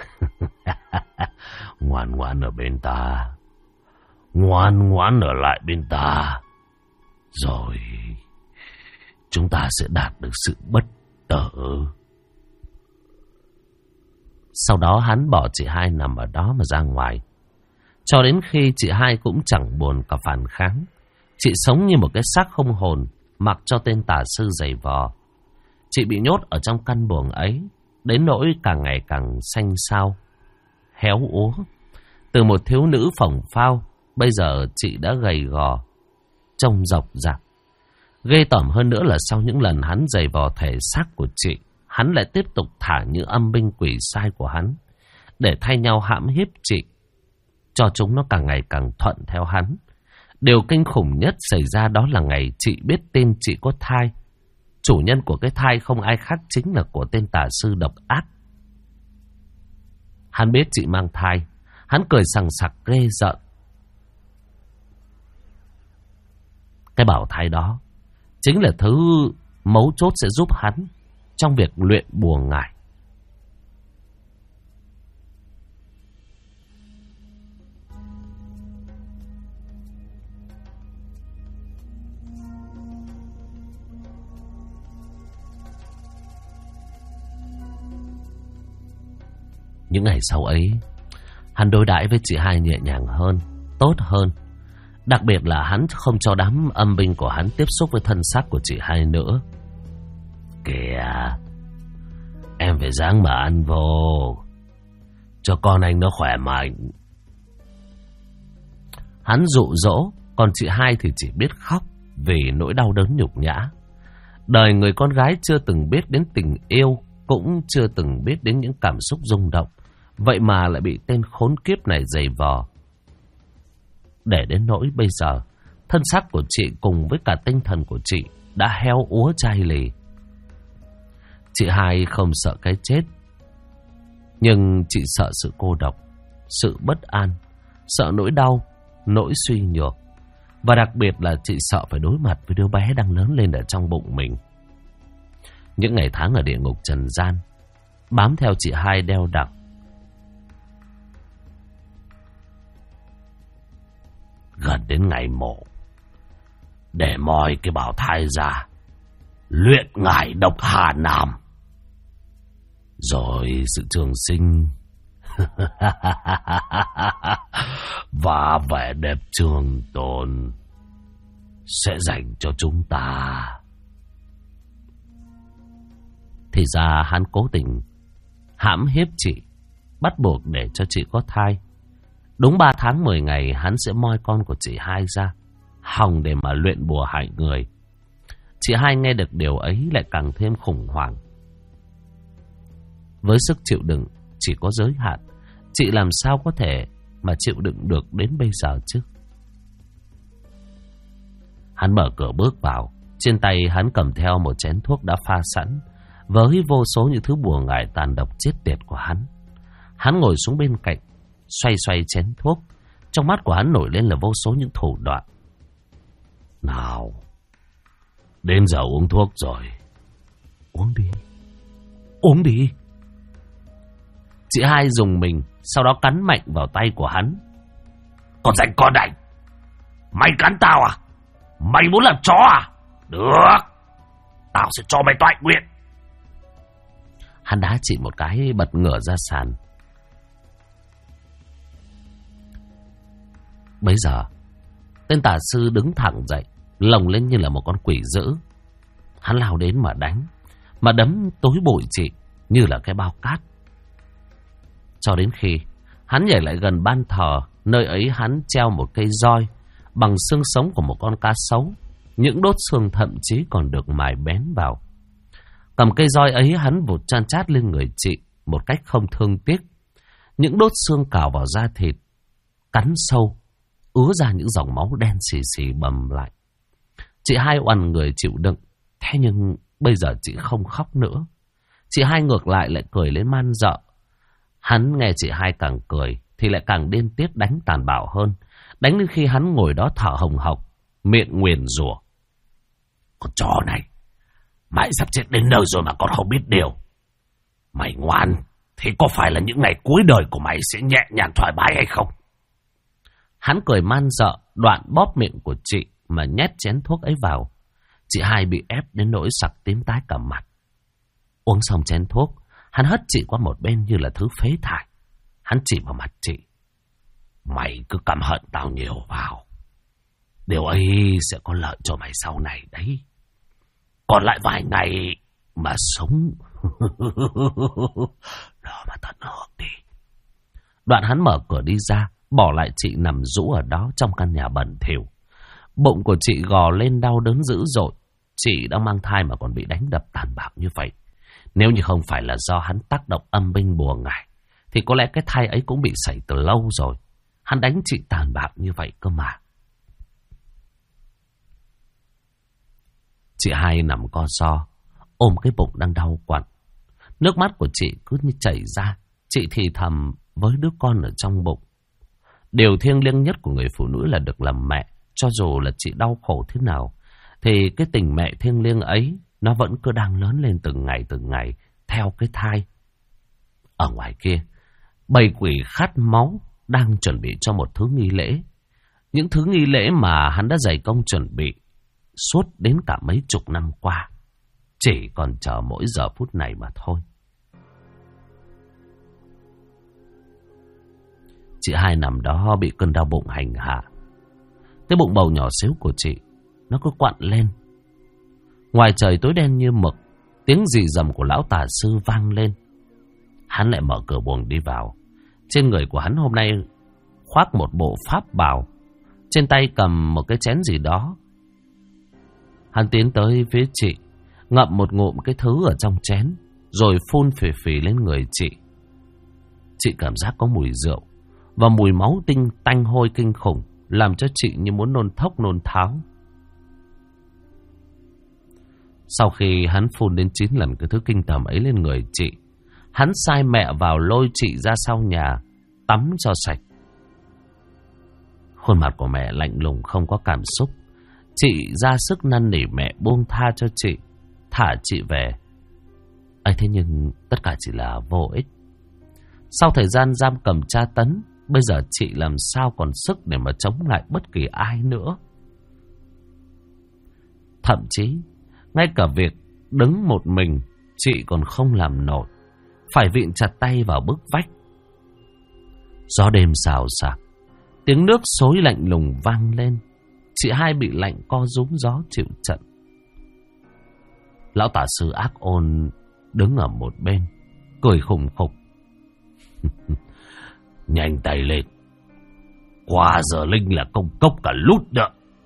Ngoan ngoãn ở bên ta. Ngoan ngoãn ở lại bên ta. Rồi chúng ta sẽ đạt được sự bất tử. Sau đó hắn bỏ chị hai nằm ở đó mà ra ngoài. Cho đến khi chị hai cũng chẳng buồn cả phản kháng. Chị sống như một cái xác không hồn, mặc cho tên tà sư giày vò. Chị bị nhốt ở trong căn buồng ấy, đến nỗi càng ngày càng xanh xao, héo úa. Từ một thiếu nữ phồng phao, bây giờ chị đã gầy gò, trông rộc rạc. Ghê tởm hơn nữa là sau những lần hắn giày vò thể xác của chị, hắn lại tiếp tục thả những âm binh quỷ sai của hắn để thay nhau hãm hiếp chị, cho chúng nó càng ngày càng thuận theo hắn. Điều kinh khủng nhất xảy ra đó là ngày chị biết tin chị có thai. Chủ nhân của cái thai không ai khác chính là của tên tà sư độc ác. Hắn biết chị mang thai, hắn cười sằng sặc ghê rợn. Cái bảo thai đó chính là thứ mấu chốt sẽ giúp hắn trong việc luyện bùa ngải. Những ngày sau ấy, hắn đối đãi với chị hai nhẹ nhàng hơn, tốt hơn. Đặc biệt là hắn không cho đám âm binh của hắn tiếp xúc với thân xác của chị hai nữa. Kìa, em phải ráng mà ăn vô, cho con anh nó khỏe mạnh. Hắn dụ dỗ, còn chị hai thì chỉ biết khóc vì nỗi đau đớn nhục nhã. Đời người con gái chưa từng biết đến tình yêu, cũng chưa từng biết đến những cảm xúc rung động. Vậy mà lại bị tên khốn kiếp này giày vò. Để đến nỗi bây giờ, thân xác của chị cùng với cả tinh thần của chị đã heo úa chai lì. Chị hai không sợ cái chết, nhưng chị sợ sự cô độc, sự bất an, sợ nỗi đau, nỗi suy nhược. Và đặc biệt là chị sợ phải đối mặt với đứa bé đang lớn lên ở trong bụng mình. Những ngày tháng ở địa ngục trần gian bám theo chị hai đeo đặc. Gần đến ngày mổ, để moi cái bào thai ra, luyện ngải độc Hà Nam, rồi sự trường sinh và vẻ đẹp trường tồn sẽ dành cho chúng ta. Thì ra hắn cố tình hãm hiếp chị, bắt buộc để cho chị có thai. Đúng 3 tháng 10 ngày hắn sẽ moi con của chị hai ra, hòng để mà luyện bùa hại người. Chị hai nghe được điều ấy lại càng thêm khủng hoảng. Với sức chịu đựng chỉ có giới hạn, chị làm sao có thể mà chịu đựng được đến bây giờ chứ? Hắn mở cửa bước vào. Trên tay hắn cầm theo một chén thuốc đã pha sẵn, với vô số những thứ bùa ngải tàn độc chết tiệt của hắn. Hắn ngồi xuống bên cạnh, xoay xoay chén thuốc. Trong mắt của hắn nổi lên là vô số những thủ đoạn. Nào, đến giờ uống thuốc rồi. Uống đi, uống đi. Chị hai dùng mình, sau đó cắn mạnh vào tay của hắn. Con rảnh con đảnh, mày cắn tao à? Mày muốn làm chó à? Được, tao sẽ cho mày toại nguyện. Hắn đá chị một cái, bật ngửa ra sàn. Bấy giờ, tên tà sư đứng thẳng dậy, lồng lên như là một con quỷ dữ. Hắn lao đến mà đánh, mà đấm tối bụi chị như là cái bao cát. Cho đến khi hắn nhảy lại gần ban thờ, nơi ấy hắn treo một cây roi bằng xương sống của một con cá sấu. Những đốt xương thậm chí còn được mài bén vào. Cầm cây roi ấy, hắn vụt chan chát lên người chị một cách không thương tiếc. Những đốt xương cào vào da thịt, cắn sâu, ứa ra những dòng máu đen xì xì bầm lại. Chị hai oằn người chịu đựng. Thế nhưng bây giờ chị không khóc nữa. Chị hai ngược lại cười lên man dợ. Hắn nghe chị hai càng cười thì lại càng điên tiết đánh tàn bạo hơn. Đánh đến khi hắn ngồi đó thở hồng hộc, miệng nguyền rủa. Con chó này, mày sắp chết đến nơi rồi mà còn không biết điều. Mày ngoan thì có phải là những ngày cuối đời của mày sẽ nhẹ nhàng thoải mái hay không? Hắn cười man dợ, đoạn bóp miệng của chị mà nhét chén thuốc ấy vào. Chị hai bị ép đến nỗi sặc tím tái cả mặt. Uống xong chén thuốc, hắn hất chị qua một bên như là thứ phế thải. Hắn chỉ vào mặt chị. Mày cứ căm hận tao nhiều vào, điều ấy sẽ có lợi cho mày sau này đấy. Còn lại vài ngày mà sống đó mà tận hưởng đi. Đoạn hắn mở cửa đi ra, bỏ lại chị nằm rũ ở đó trong căn nhà bẩn thỉu. Bụng của chị gò lên đau đớn dữ dội. Chị đang mang thai mà còn bị đánh đập tàn bạo như vậy. Nếu như không phải là do hắn tác động âm binh bùa ngải, thì có lẽ cái thai ấy cũng bị sảy từ lâu rồi. Hắn đánh chị tàn bạo như vậy cơ mà. Chị hai nằm co ro, ôm cái bụng đang đau quặn. Nước mắt của chị cứ như chảy ra. Chị thì thầm với đứa con ở trong bụng. Điều thiêng liêng nhất của người phụ nữ là được làm mẹ. Cho dù là chị đau khổ thế nào, thì cái tình mẹ thiêng liêng ấy nó vẫn cứ đang lớn lên từng ngày theo cái thai. Ở ngoài kia, bầy quỷ khát máu đang chuẩn bị cho một thứ nghi lễ. Những thứ nghi lễ mà hắn đã dày công chuẩn bị suốt đến cả mấy chục năm qua, chỉ còn chờ mỗi giờ phút này mà thôi. Chị hai nằm đó bị cơn đau bụng hành hạ. Cái bụng bầu nhỏ xíu của chị nó cứ quặn lên. Ngoài trời tối đen như mực, tiếng rì rầm của lão tà sư vang lên. Hắn lại mở cửa buồng đi vào. Trên người của hắn hôm nay khoác một bộ pháp bào trên tay cầm một cái chén gì đó. Hắn tiến tới phía chị, ngậm một ngụm cái thứ ở trong chén, rồi phun phì phì lên người chị. Chị cảm giác có mùi rượu và mùi máu tanh hôi kinh khủng, làm cho chị như muốn nôn thốc nôn tháo. Sau khi hắn phun đến 9 lần cái thứ kinh tởm ấy lên người chị, hắn sai mẹ vào lôi chị ra sau nhà tắm cho sạch. Khuôn mặt của mẹ lạnh lùng không có cảm xúc. Chị ra sức năn nỉ mẹ buông tha cho chị, thả chị về. ấy thế nhưng tất cả chỉ là vô ích. Sau thời gian giam cầm tra tấn, bây giờ chị làm sao còn sức để mà chống lại bất kỳ ai nữa. Thậm chí ngay cả việc đứng một mình chị còn không làm nổi, phải vịn chặt tay vào bức vách. Gió đêm xào xạc, tiếng nước xối lạnh lùng vang lên. Chị hai bị lạnh co rúm gió chịu trận. Lão tả sư ác ôn đứng ở một bên, cười khùng khục. Nhanh tay lên, qua giờ linh là công cốc cả lút nữa.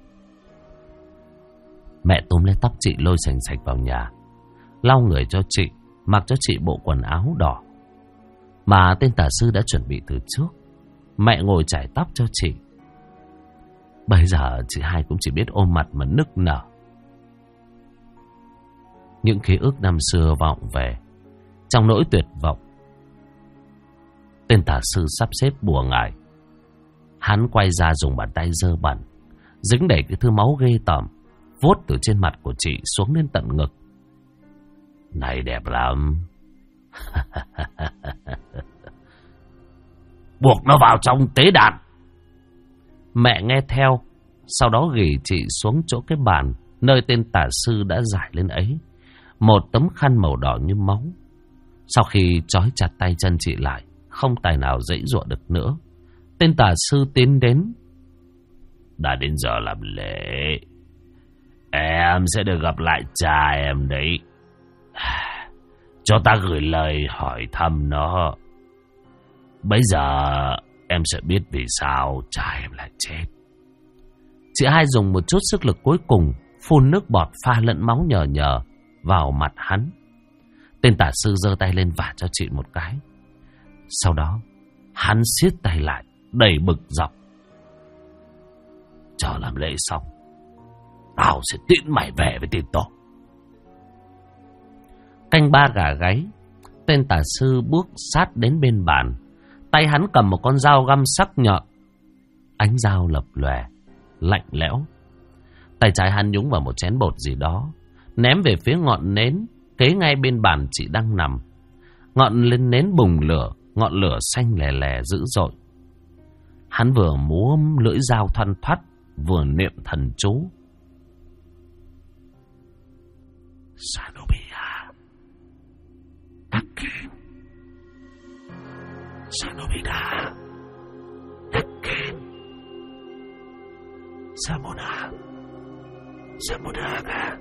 Mẹ túm lấy tóc chị lôi sành sạch vào nhà, lau người cho chị, mặc cho chị bộ quần áo đỏ mà tên tả sư đã chuẩn bị từ trước. Mẹ ngồi chải tóc cho chị. Bây giờ chị hai cũng chỉ biết ôm mặt mà nức nở. Những ký ức năm xưa vọng về trong nỗi tuyệt vọng. Tên tả sư sắp xếp bùa ngải. Hắn quay ra dùng bàn tay dơ bẩn, dính đầy cái thứ máu ghê tởm, vuốt từ trên mặt của chị xuống đến tận ngực. Này đẹp lắm. Buộc nó vào trong tế đàn. Mẹ nghe theo, sau đó ghì chị xuống chỗ cái bàn nơi tên tả sư đã giải lên ấy, một tấm khăn màu đỏ như máu. Sau khi trói chặt tay chân chị lại, không tài nào giãy giụa được nữa, tên tả sư tiến đến. Đã đến giờ làm lễ, em sẽ được gặp lại cha em đấy. Cho ta gửi lời hỏi thăm nó. Bây giờ em sẽ biết vì sao cha em lại chết. Chị hai dùng một chút sức lực cuối cùng, phun nước bọt pha lẫn máu nhờ nhờ vào mặt hắn. Tên tả sư giơ tay lên vả cho chị một cái. Sau đó hắn siết tay lại, đầy bực dọc. Chờ làm lễ xong, tao sẽ tiễn mày về với tiền tổ. Canh ba gà gáy, tên tả sư bước sát đến bên bàn. Tay hắn cầm một con dao găm sắc nhọn, ánh dao lập lòe, lạnh lẽo. Tay trái hắn nhúng vào một chén bột gì đó, ném về phía ngọn nến kế ngay bên bàn chị đang nằm. Ngọn lên nến bùng lửa, ngọn lửa xanh lè lè dữ dội. Hắn vừa múa lưỡi dao thoăn thoắt, vừa niệm thần chú. Sanobia Akin, Sanobida Akin, Samona Samodaga.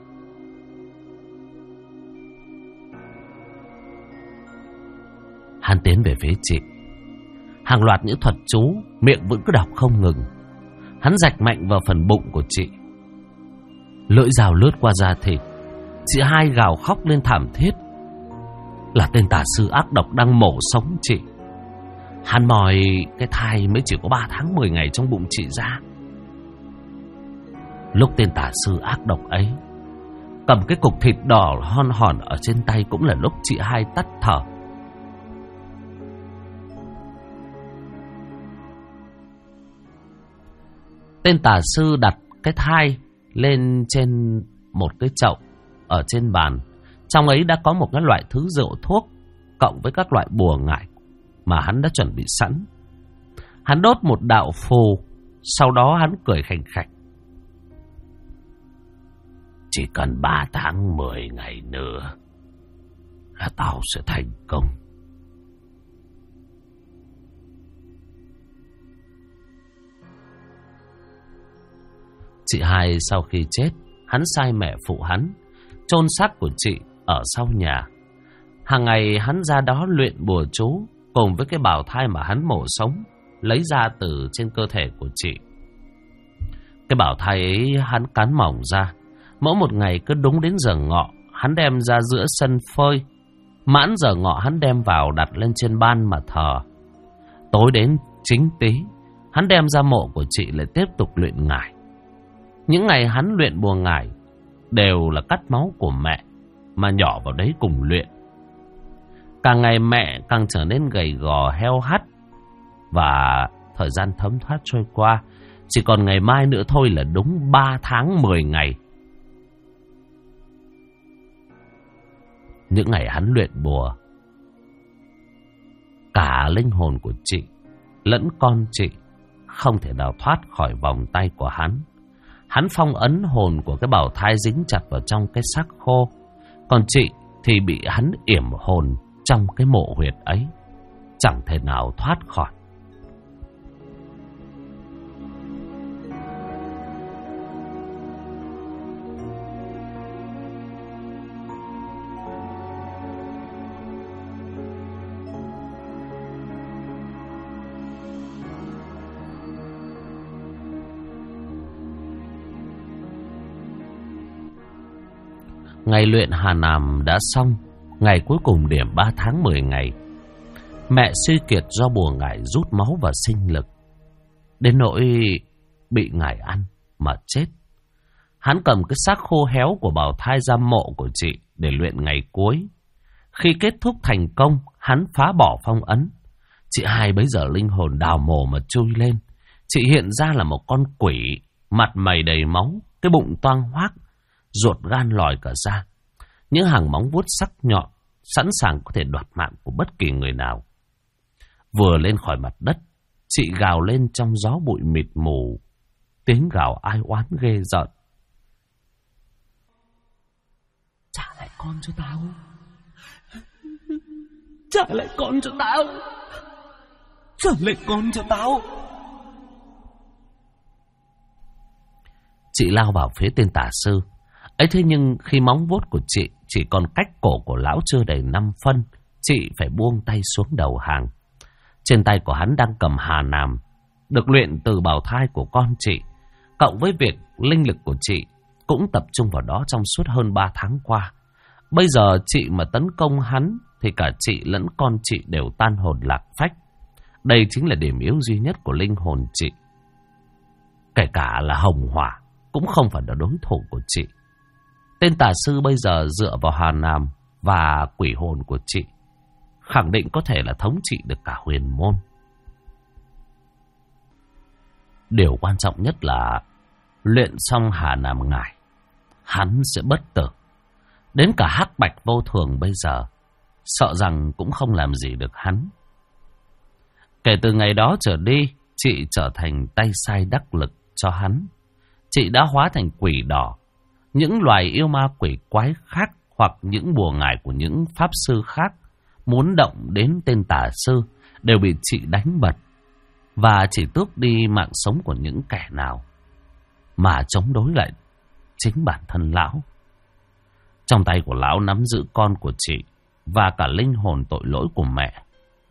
Hắn tiến về phía chị. Hàng loạt những thuật chú, miệng vẫn cứ đọc không ngừng. Hắn rạch mạnh vào phần bụng của chị. Lưỡi dao lướt qua da thịt. Chị hai gào khóc lên thảm thiết. Là tên tả sư ác độc đang mổ sống chị. Hắn mòi cái thai mới chỉ có 3 tháng 10 ngày trong bụng chị ra. Lúc tên tả sư ác độc ấy cầm cái cục thịt đỏ hon hòn ở trên tay, cũng là lúc chị hai tắt thở. Tên tả sư đặt cái thai lên trên một cái chậu ở trên bàn. Trong ấy đã có một cái loại thứ rượu thuốc cộng với các loại bùa ngải mà hắn đã chuẩn bị sẵn. Hắn đốt một đạo phù, sau đó hắn cười khành khạch. Chỉ cần 3 tháng 10 ngày nữa là tao sẽ thành công. Chị hai sau khi chết, hắn sai mẹ phụ hắn chôn xác của chị ở sau nhà. Hàng ngày hắn ra đó luyện bùa chú cùng với cái bào thai mà hắn mổ sống lấy ra từ trên cơ thể của chị. Cái bảo thai ấy hắn cán mỏng ra. Mỗi một ngày cứ đúng đến giờ ngọ, hắn đem ra giữa sân phơi. Mãn giờ ngọ hắn đem vào đặt lên trên ban mà thờ. Tối đến chính tí, hắn đem ra mộ của chị lại tiếp tục luyện ngải. Những ngày hắn luyện bùa ngải đều là cắt máu của mẹ mà nhỏ vào đấy cùng luyện. Càng ngày mẹ càng trở nên gầy gò heo hắt. Và thời gian thấm thoát trôi qua, chỉ còn ngày mai nữa thôi là đúng 3 tháng 10 ngày. Những ngày hắn luyện bùa, cả linh hồn của chị lẫn con chị không thể nào thoát khỏi vòng tay của hắn. Hắn phong ấn hồn của cái bào thai dính chặt vào trong cái xác khô. Còn chị thì bị hắn yểm hồn trong cái mộ huyệt ấy, chẳng thể nào thoát khỏi. Ngày luyện Hà Nam đã xong. Ngày cuối cùng điểm 3 tháng 10 ngày. Mẹ suy kiệt do bùa ngải rút máu và sinh lực, đến nỗi bị ngải ăn mà chết. Hắn cầm cái xác khô héo của bào thai ra mộ của chị để luyện ngày cuối. Khi kết thúc thành công, hắn phá bỏ phong ấn. Chị hai bấy giờ linh hồn đào mồ mà chui lên. Chị hiện ra là một con quỷ, mặt mày đầy máu, cái bụng toang hoác, ruột gan lòi cả ra. Những hàng móng vuốt sắc nhọn sẵn sàng có thể đoạt mạng của bất kỳ người nào. Vừa lên khỏi mặt đất, chị gào lên trong gió bụi mịt mù, tiếng gào ai oán ghê rợn. Trả lại con cho tao. Trả lại con cho tao. Trả lại con cho tao. Chị lao vào phía tên tà sư ấy, thế nhưng khi móng vuốt của chị chỉ còn cách cổ của lão chưa đầy 5 phân, chị phải buông tay xuống đầu hàng. Trên tay của hắn đang cầm Hà Nam, được luyện từ bào thai của con chị, cộng với việc linh lực của chị cũng tập trung vào đó trong suốt hơn 3 tháng qua. Bây giờ chị mà tấn công hắn thì cả chị lẫn con chị đều tan hồn lạc phách. Đây chính là điểm yếu duy nhất của linh hồn chị. Kể cả là hồng hỏa cũng không phải là đối thủ của chị. Tên tà sư bây giờ dựa vào Hà Nam và quỷ hồn của chị, khẳng định có thể là thống trị được cả huyền môn. Điều quan trọng nhất là luyện xong Hà Nam ngải, hắn sẽ bất tử. Đến cả Hắc Bạch Vô Thường bây giờ sợ rằng cũng không làm gì được hắn. Kể từ ngày đó trở đi, chị trở thành tay sai đắc lực cho hắn. Chị đã hóa thành quỷ đỏ. Những loài yêu ma quỷ quái khác hoặc những bùa ngải của những pháp sư khác muốn động đến tên tà sư đều bị chị đánh bật, và chỉ tước đi mạng sống của những kẻ nào mà chống đối lại chính bản thân lão. Trong tay của lão nắm giữ con của chị và cả linh hồn tội lỗi của mẹ.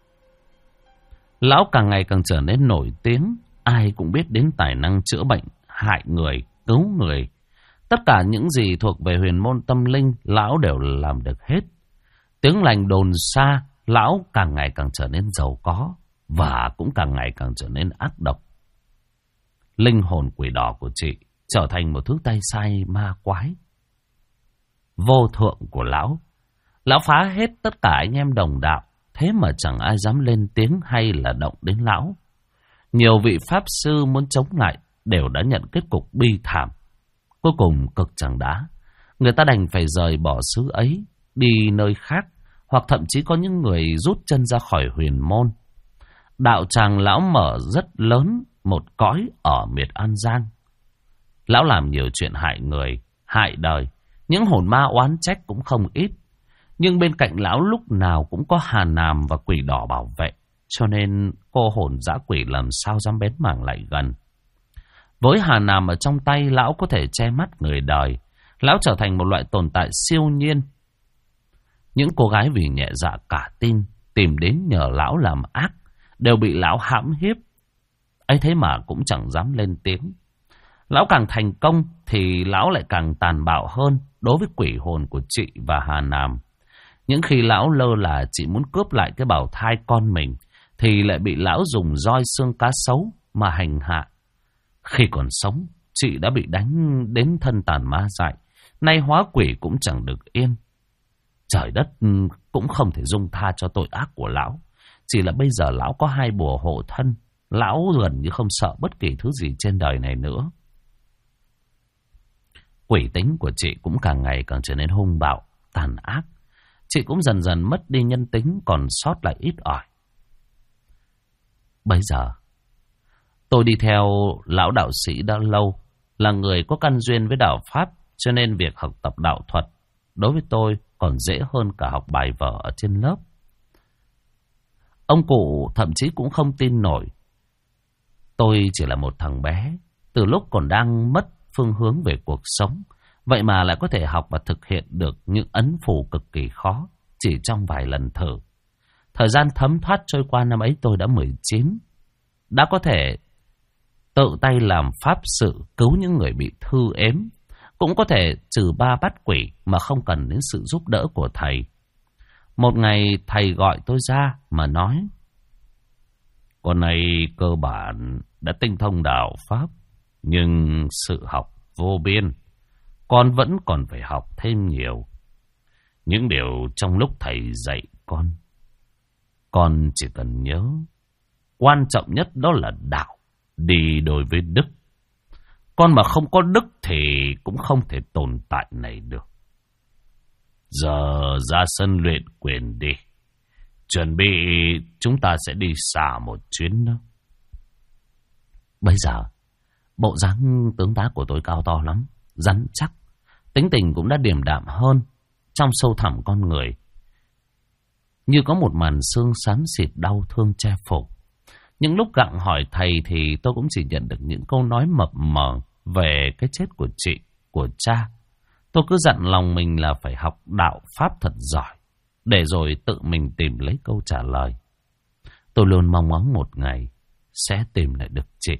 Lão càng ngày càng trở nên nổi tiếng, ai cũng biết đến tài năng chữa bệnh, hại người, cứu người. Tất cả những gì thuộc về huyền môn tâm linh, lão đều làm được hết. Tiếng lành đồn xa, lão càng ngày càng trở nên giàu có và cũng càng ngày càng trở nên ác độc. Linh hồn quỷ đỏ của chị trở thành một thứ tay sai ma quái vô thượng của lão. Lão phá hết tất cả anh em đồng đạo, thế mà chẳng ai dám lên tiếng hay là động đến lão. Nhiều vị pháp sư muốn chống lại đều đã nhận kết cục bi thảm. Cuối cùng cực chẳng đã, người ta đành phải rời bỏ xứ ấy, đi nơi khác, hoặc thậm chí có những người rút chân ra khỏi huyền môn. Đạo tràng lão mở rất lớn một cõi ở miệt An Giang. Lão làm nhiều chuyện hại người, hại đời, những hồn ma oán trách cũng không ít. Nhưng bên cạnh lão lúc nào cũng có Hà Nam và quỷ đỏ bảo vệ, cho nên cô hồn dã quỷ làm sao dám bén mảng lại gần. Với Hà Nam ở trong tay, lão có thể che mắt người đời. Lão trở thành một loại tồn tại siêu nhiên. Những cô gái vì nhẹ dạ cả tin tìm đến nhờ lão làm ác đều bị lão hãm hiếp. Ấy thế mà cũng chẳng dám lên tiếng. Lão càng thành công thì lão lại càng tàn bạo hơn đối với quỷ hồn của chị và Hà Nam. Những khi lão lơ là chị muốn cướp lại cái bào thai con mình thì lại bị lão dùng roi xương cá sấu mà hành hạ. Khi còn sống, chị đã bị đánh đến thân tàn ma dại, nay hóa quỷ cũng chẳng được yên. Trời đất cũng không thể dung tha cho tội ác của lão. Chỉ là bây giờ lão có 2 bùa hộ thân, lão gần như không sợ bất kỳ thứ gì trên đời này nữa. Quỷ tính của chị cũng càng ngày càng trở nên hung bạo, tàn ác. Chị cũng dần dần mất đi nhân tính, còn sót lại ít ỏi. Bây giờ, tôi đi theo lão đạo sĩ đã lâu, là người có căn duyên với đạo Pháp, cho nên việc học tập đạo thuật đối với tôi còn dễ hơn cả học bài vở ở trên lớp. Ông cụ thậm chí cũng không tin nổi. Tôi chỉ là một thằng bé, từ lúc còn đang mất phương hướng về cuộc sống, vậy mà lại có thể học và thực hiện được những ấn phù cực kỳ khó chỉ trong vài lần thử. Thời gian thấm thoát trôi qua, năm ấy tôi đã 19, đã có thể tự tay làm pháp sự cứu những người bị thư ếm, cũng có thể trừ ba bắt quỷ mà không cần đến sự giúp đỡ của thầy. Một ngày thầy gọi tôi ra mà nói: "Con này cơ bản đã tinh thông đạo Pháp, nhưng sự học vô biên, con vẫn còn phải học thêm nhiều. Những điều trong lúc thầy dạy con chỉ cần nhớ, quan trọng nhất đó là đạo đi đối với đức. Con mà không có đức thì cũng không thể tồn tại này được. Giờ ra sân luyện quyền đi. Chuẩn bị chúng ta sẽ đi xa một chuyến đó." Bây giờ, bộ dáng tướng tá của tôi cao to lắm, rắn chắc. Tính tình cũng đã điềm đạm hơn. Trong sâu thẳm con người, như có một màn xương xám xịt đau thương che phủ. Những lúc gặng hỏi thầy thì tôi cũng chỉ nhận được những câu nói mập mờ về cái chết của chị, của cha. Tôi cứ dặn lòng mình là phải học đạo Pháp thật giỏi, để rồi tự mình tìm lấy câu trả lời. Tôi luôn mong ngóng một ngày sẽ tìm lại được chị.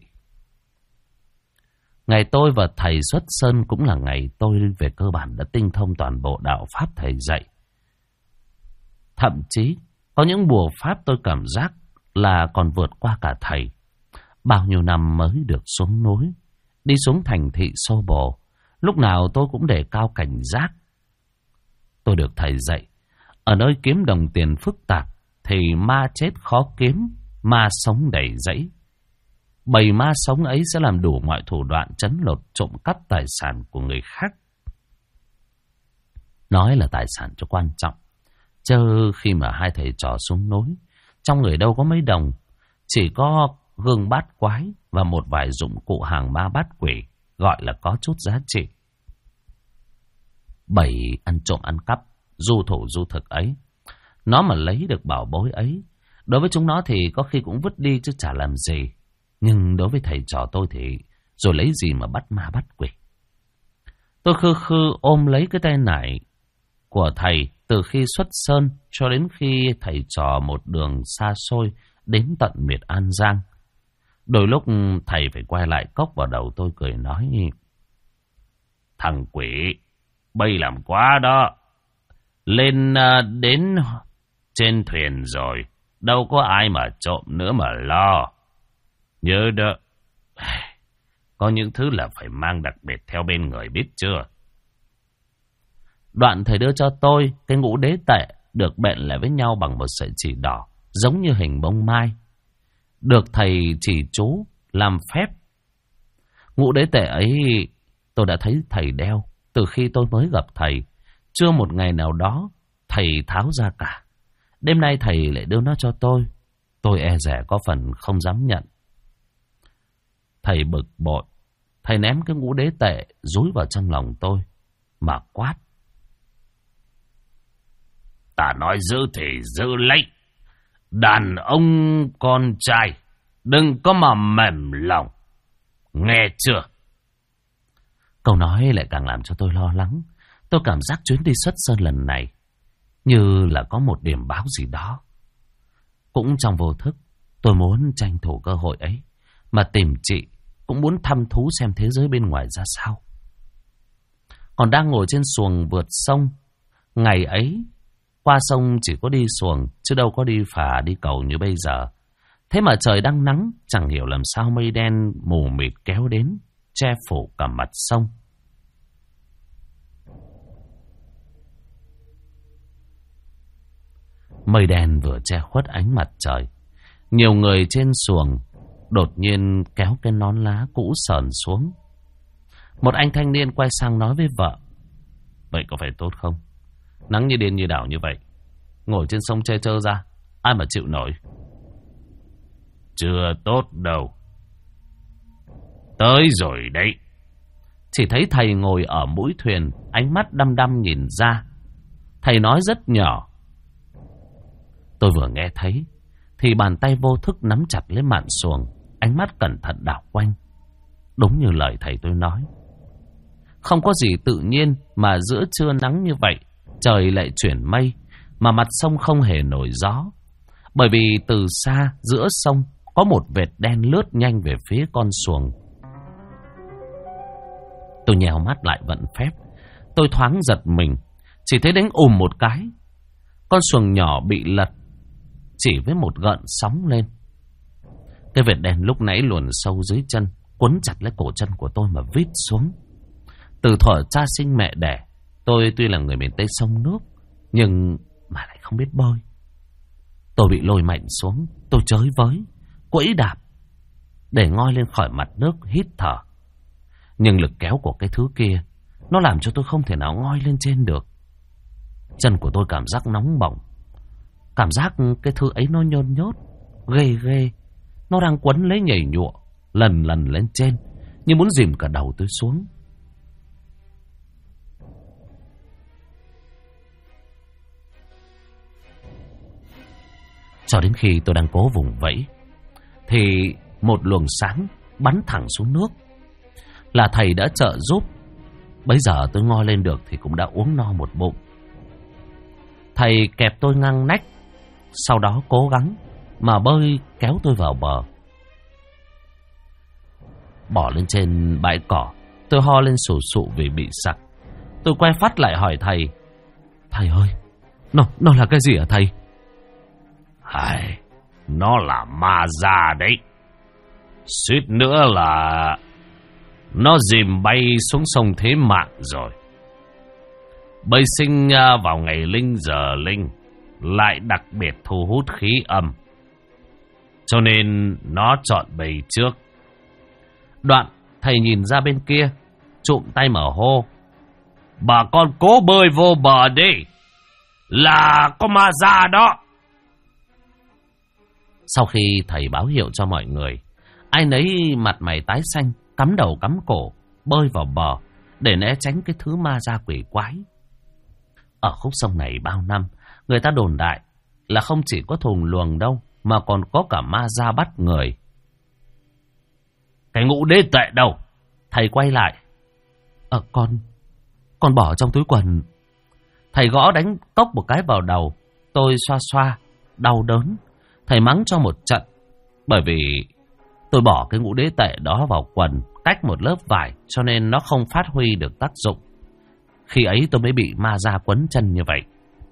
Ngày tôi và thầy xuất sơn cũng là ngày tôi về cơ bản đã tinh thông toàn bộ đạo Pháp thầy dạy. Thậm chí có những bùa Pháp tôi cảm giác là còn vượt qua cả thầy. Bao nhiêu năm mới được xuống núi, đi xuống thành thị xô bồ, lúc nào tôi cũng đề cao cảnh giác. Tôi được thầy dạy, ở nơi kiếm đồng tiền phức tạp thì ma chết khó kiếm, ma sống đầy rẫy. Bầy ma sống ấy sẽ làm đủ mọi thủ đoạn trấn lột, trộm cắp tài sản của người khác. Nói là tài sản cho quan trọng, chứ khi mà hai thầy trò xuống núi, trong người đâu có mấy đồng, chỉ có gương bát quái và một vài dụng cụ hàng ma bát quỷ, gọi là có chút giá trị. Bầy ăn trộm ăn cắp, du thủ du thực ấy, nó mà lấy được bảo bối ấy, đối với chúng nó thì có khi cũng vứt đi chứ chả làm gì. Nhưng đối với thầy trò tôi thì rồi lấy gì mà bắt ma bắt quỷ. Tôi khư khư ôm lấy cái tay nải của thầy từ khi xuất sơn cho đến khi thầy trò một đường xa xôi đến tận miệt An Giang. Đôi lúc thầy phải quay lại cốc vào đầu tôi cười nói: "Thằng quỷ, bây làm quá đó. Lên đến trên thuyền rồi, đâu có ai mà trộm nữa mà lo. Nhớ đó, có những thứ là phải mang đặc biệt theo bên người, biết chưa?" Đoạn thầy đưa cho tôi cái ngũ đế tệ được bện lại với nhau bằng một sợi chỉ đỏ, giống như hình bông mai, được thầy chỉ chú làm phép. Ngũ đế tệ ấy tôi đã thấy thầy đeo từ khi tôi mới gặp thầy. Chưa một ngày nào đó thầy tháo ra cả. Đêm nay thầy lại đưa nó cho tôi. Tôi e dè có phần không dám nhận. Thầy bực bội, thầy ném cái ngũ đế tệ dúi vào trong lòng tôi mà quát: "Ta nói giữ thì giữ lấy. Đàn ông con trai đừng có mà mềm lòng, nghe chưa?" Câu nói lại càng làm cho tôi lo lắng. Tôi cảm giác chuyến đi xuất sơn lần này như là có một điểm báo gì đó. Cũng trong vô thức, tôi muốn tranh thủ cơ hội ấy mà tìm chị cũng muốn thăm thú xem thế giới bên ngoài ra sao. Còn đang ngồi trên xuồng vượt sông, ngày ấy qua sông chỉ có đi xuồng chứ đâu có đi phà đi cầu như bây giờ. Thế mà trời đang nắng, chẳng hiểu làm sao mây đen mù mịt kéo đến, che phủ cả mặt sông. Mây đen vừa che khuất ánh mặt trời, nhiều người trên xuồng đột nhiên kéo cái nón lá cũ sờn xuống. Một anh thanh niên quay sang nói với vợ: vậy có phải tốt không? Nắng như điên như đảo như vậy, ngồi trên sông chơi trơ ra, ai mà chịu nổi. Chưa tốt đâu. Tới rồi đấy. Chỉ thấy thầy ngồi ở mũi thuyền, ánh mắt đăm đăm nhìn ra. Thầy nói rất nhỏ. Tôi vừa nghe thấy thì bàn tay vô thức nắm chặt lấy mạn xuồng, ánh mắt cẩn thận đảo quanh. Đúng như lời thầy tôi nói, không có gì tự nhiên mà giữa trưa nắng như vậy trời lại chuyển mây, mà mặt sông không hề nổi gió. Bởi vì từ xa giữa sông có một vệt đen lướt nhanh về phía con xuồng. Tôi nhèo mắt lại vận phép. Tôi thoáng giật mình, chỉ thấy đánh một cái, con xuồng nhỏ bị lật chỉ với một gợn sóng lên. Cái vệt đen lúc nãy luồn sâu dưới chân, quấn chặt lấy cổ chân của tôi mà vít xuống. Từ thuở cha sinh mẹ đẻ, tôi tuy là người miền Tây sông nước, nhưng mà lại không biết bơi. Tôi bị lôi mạnh xuống, tôi chới với, quẫy đạp để ngoi lên khỏi mặt nước hít thở. Nhưng lực kéo của cái thứ kia, nó làm cho tôi không thể nào ngoi lên trên được. Chân của tôi cảm giác nóng bỏng, cảm giác cái thứ ấy nó nhơn nhốt, ghê ghê. Nó đang quấn lấy nhảy nhụa, lần lần lên trên, như muốn dìm cả đầu tôi xuống. Cho đến khi tôi đang cố vùng vẫy, thì một luồng sáng bắn thẳng xuống nước. Là thầy đã trợ giúp. Bây giờ tôi ngoi lên được thì cũng đã uống no một bụng. Thầy kẹp tôi ngang nách, sau đó cố gắng mà bơi kéo tôi vào bờ. Bỏ lên trên bãi cỏ, tôi ho lên sù sụ vì bị sặc. Tôi quay phát lại hỏi thầy: thầy ơi, nó là cái gì hả thầy? Nó là ma da đấy. Suýt nữa là nó dìm bay xuống sông Thế Mạng rồi. Bầy sinh vào ngày linh giờ linh, lại đặc biệt thu hút khí âm, cho nên nó chọn bầy trước. Đoạn thầy nhìn ra bên kia, trụm tay mở hô: bà con cố bơi vô bờ đi, là có ma da đó. Sau khi thầy báo hiệu cho mọi người, ai nấy mặt mày tái xanh, cắm đầu cắm cổ bơi vào bờ để né tránh cái thứ ma da quỷ quái. Ở khúc sông này bao năm, người ta đồn đại là không chỉ có thùng luồng đâu, mà còn có cả ma da bắt người. Cái ngũ đế tệ đâu? Thầy quay lại: con bỏ trong túi quần. Thầy gõ đánh cốc một cái vào đầu. Tôi xoa xoa, đau đớn. Thầy mắng cho một trận, bởi vì tôi bỏ cái ngũ đế tệ đó vào quần cách một lớp vải, cho nên nó không phát huy được tác dụng. Khi ấy tôi mới bị ma da quấn chân như vậy.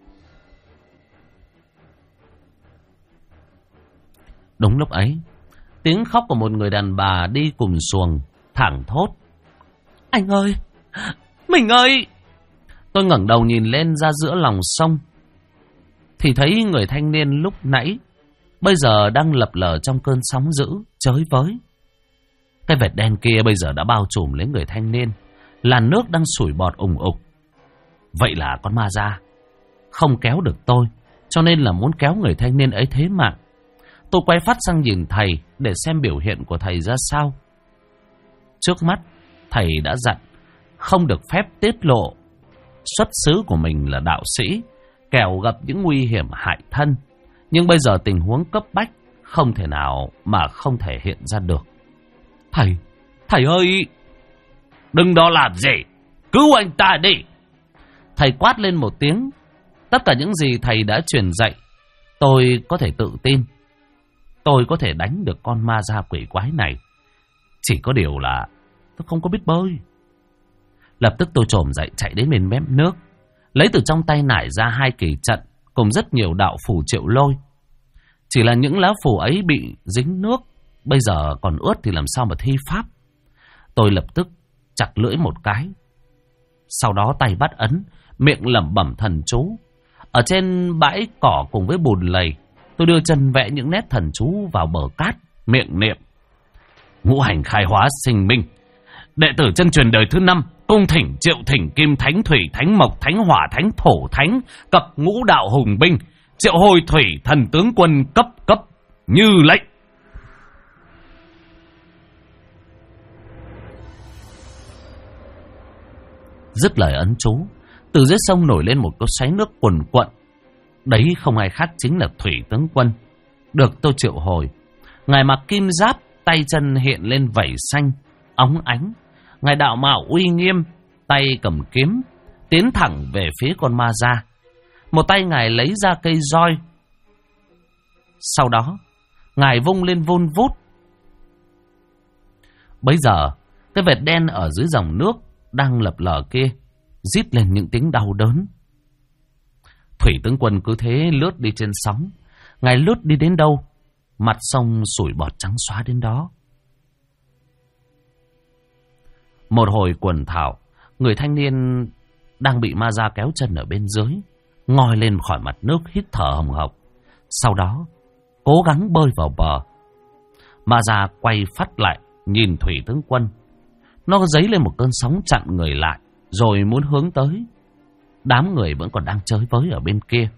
Đúng lúc ấy, tiếng khóc của một người đàn bà đi cùng xuồng thảng thốt: anh ơi, mình ơi! Tôi ngẩng đầu nhìn lên ra giữa lòng sông, thì thấy người thanh niên lúc nãy bây giờ đang lập lờ trong cơn sóng dữ chới với. Cái vệt đen kia bây giờ đã bao trùm lấy người thanh niên, làn nước đang sủi bọt ùng ục. Vậy là con ma da không kéo được tôi, cho nên là muốn kéo người thanh niên ấy thế mạng. Tôi quay phát sang nhìn thầy để xem biểu hiện của thầy ra sao. Trước mắt thầy đã dặn không được phép tiết lộ xuất xứ của mình là đạo sĩ, kẻo gặp những nguy hiểm hại thân. Nhưng bây giờ tình huống cấp bách, không thể nào mà không thể hiện ra được. Thầy ơi! Đừng đó làm gì! Cứu anh ta đi! Thầy quát lên một tiếng. Tất cả những gì thầy đã truyền dạy, tôi có thể tự tin. Tôi có thể đánh được con ma da quỷ quái này. Chỉ có điều là tôi không có biết bơi. Lập tức tôi chồm dậy chạy đến bên mép nước, lấy từ trong tay nải ra 2 kỳ trận cùng rất nhiều đạo phù triệu lôi. Chỉ là những lá phù ấy bị dính nước, bây giờ còn ướt thì làm sao mà thi pháp. Tôi lập tức chặt lưỡi một cái, sau đó tay bắt ấn, miệng lẩm bẩm thần chú. Ở trên bãi cỏ cùng với bùn lầy, tôi đưa chân vẽ những nét thần chú vào bờ cát, miệng niệm: ngũ hành khai hóa sinh minh, đệ tử chân truyền đời thứ 5, cung thỉnh Triệu Thỉnh Kim Thánh, Thủy Thánh, Mộc Thánh, Hỏa Thánh, Thổ Thánh, cập ngũ đạo hùng binh, triệu hồi thủy thần tướng quân cấp như lệnh. Dứt lời ấn chú, từ dưới sông nổi lên một cơn xoáy nước cuồn cuộn. Đấy không ai khác chính là Thủy tướng quân, được tôi triệu hồi. Ngài mặc kim giáp, tay chân hiện lên vảy xanh óng ánh. Ngài đạo mạo uy nghiêm, tay cầm kiếm, tiến thẳng về phía con ma da. Một tay ngài lấy ra cây roi, sau đó ngài vung lên vun vút. Bấy giờ cái vệt đen ở dưới dòng nước đang lập lờ kia rít lên những tiếng đau đớn. Thủy tướng quân cứ thế lướt đi trên sóng. Ngài lướt đi đến đâu, mặt sông sủi bọt trắng xóa đến đó. Một hồi quần thảo, người thanh niên đang bị ma da kéo chân ở bên dưới ngoi lên khỏi mặt nước, hít thở hồng hộc, sau đó cố gắng bơi vào bờ. Ma da quay phắt lại nhìn Thủy tướng quân. Nó dấy lên một cơn sóng chặn người lại, rồi muốn hướng tới đám người vẫn còn đang chơi với ở bên kia.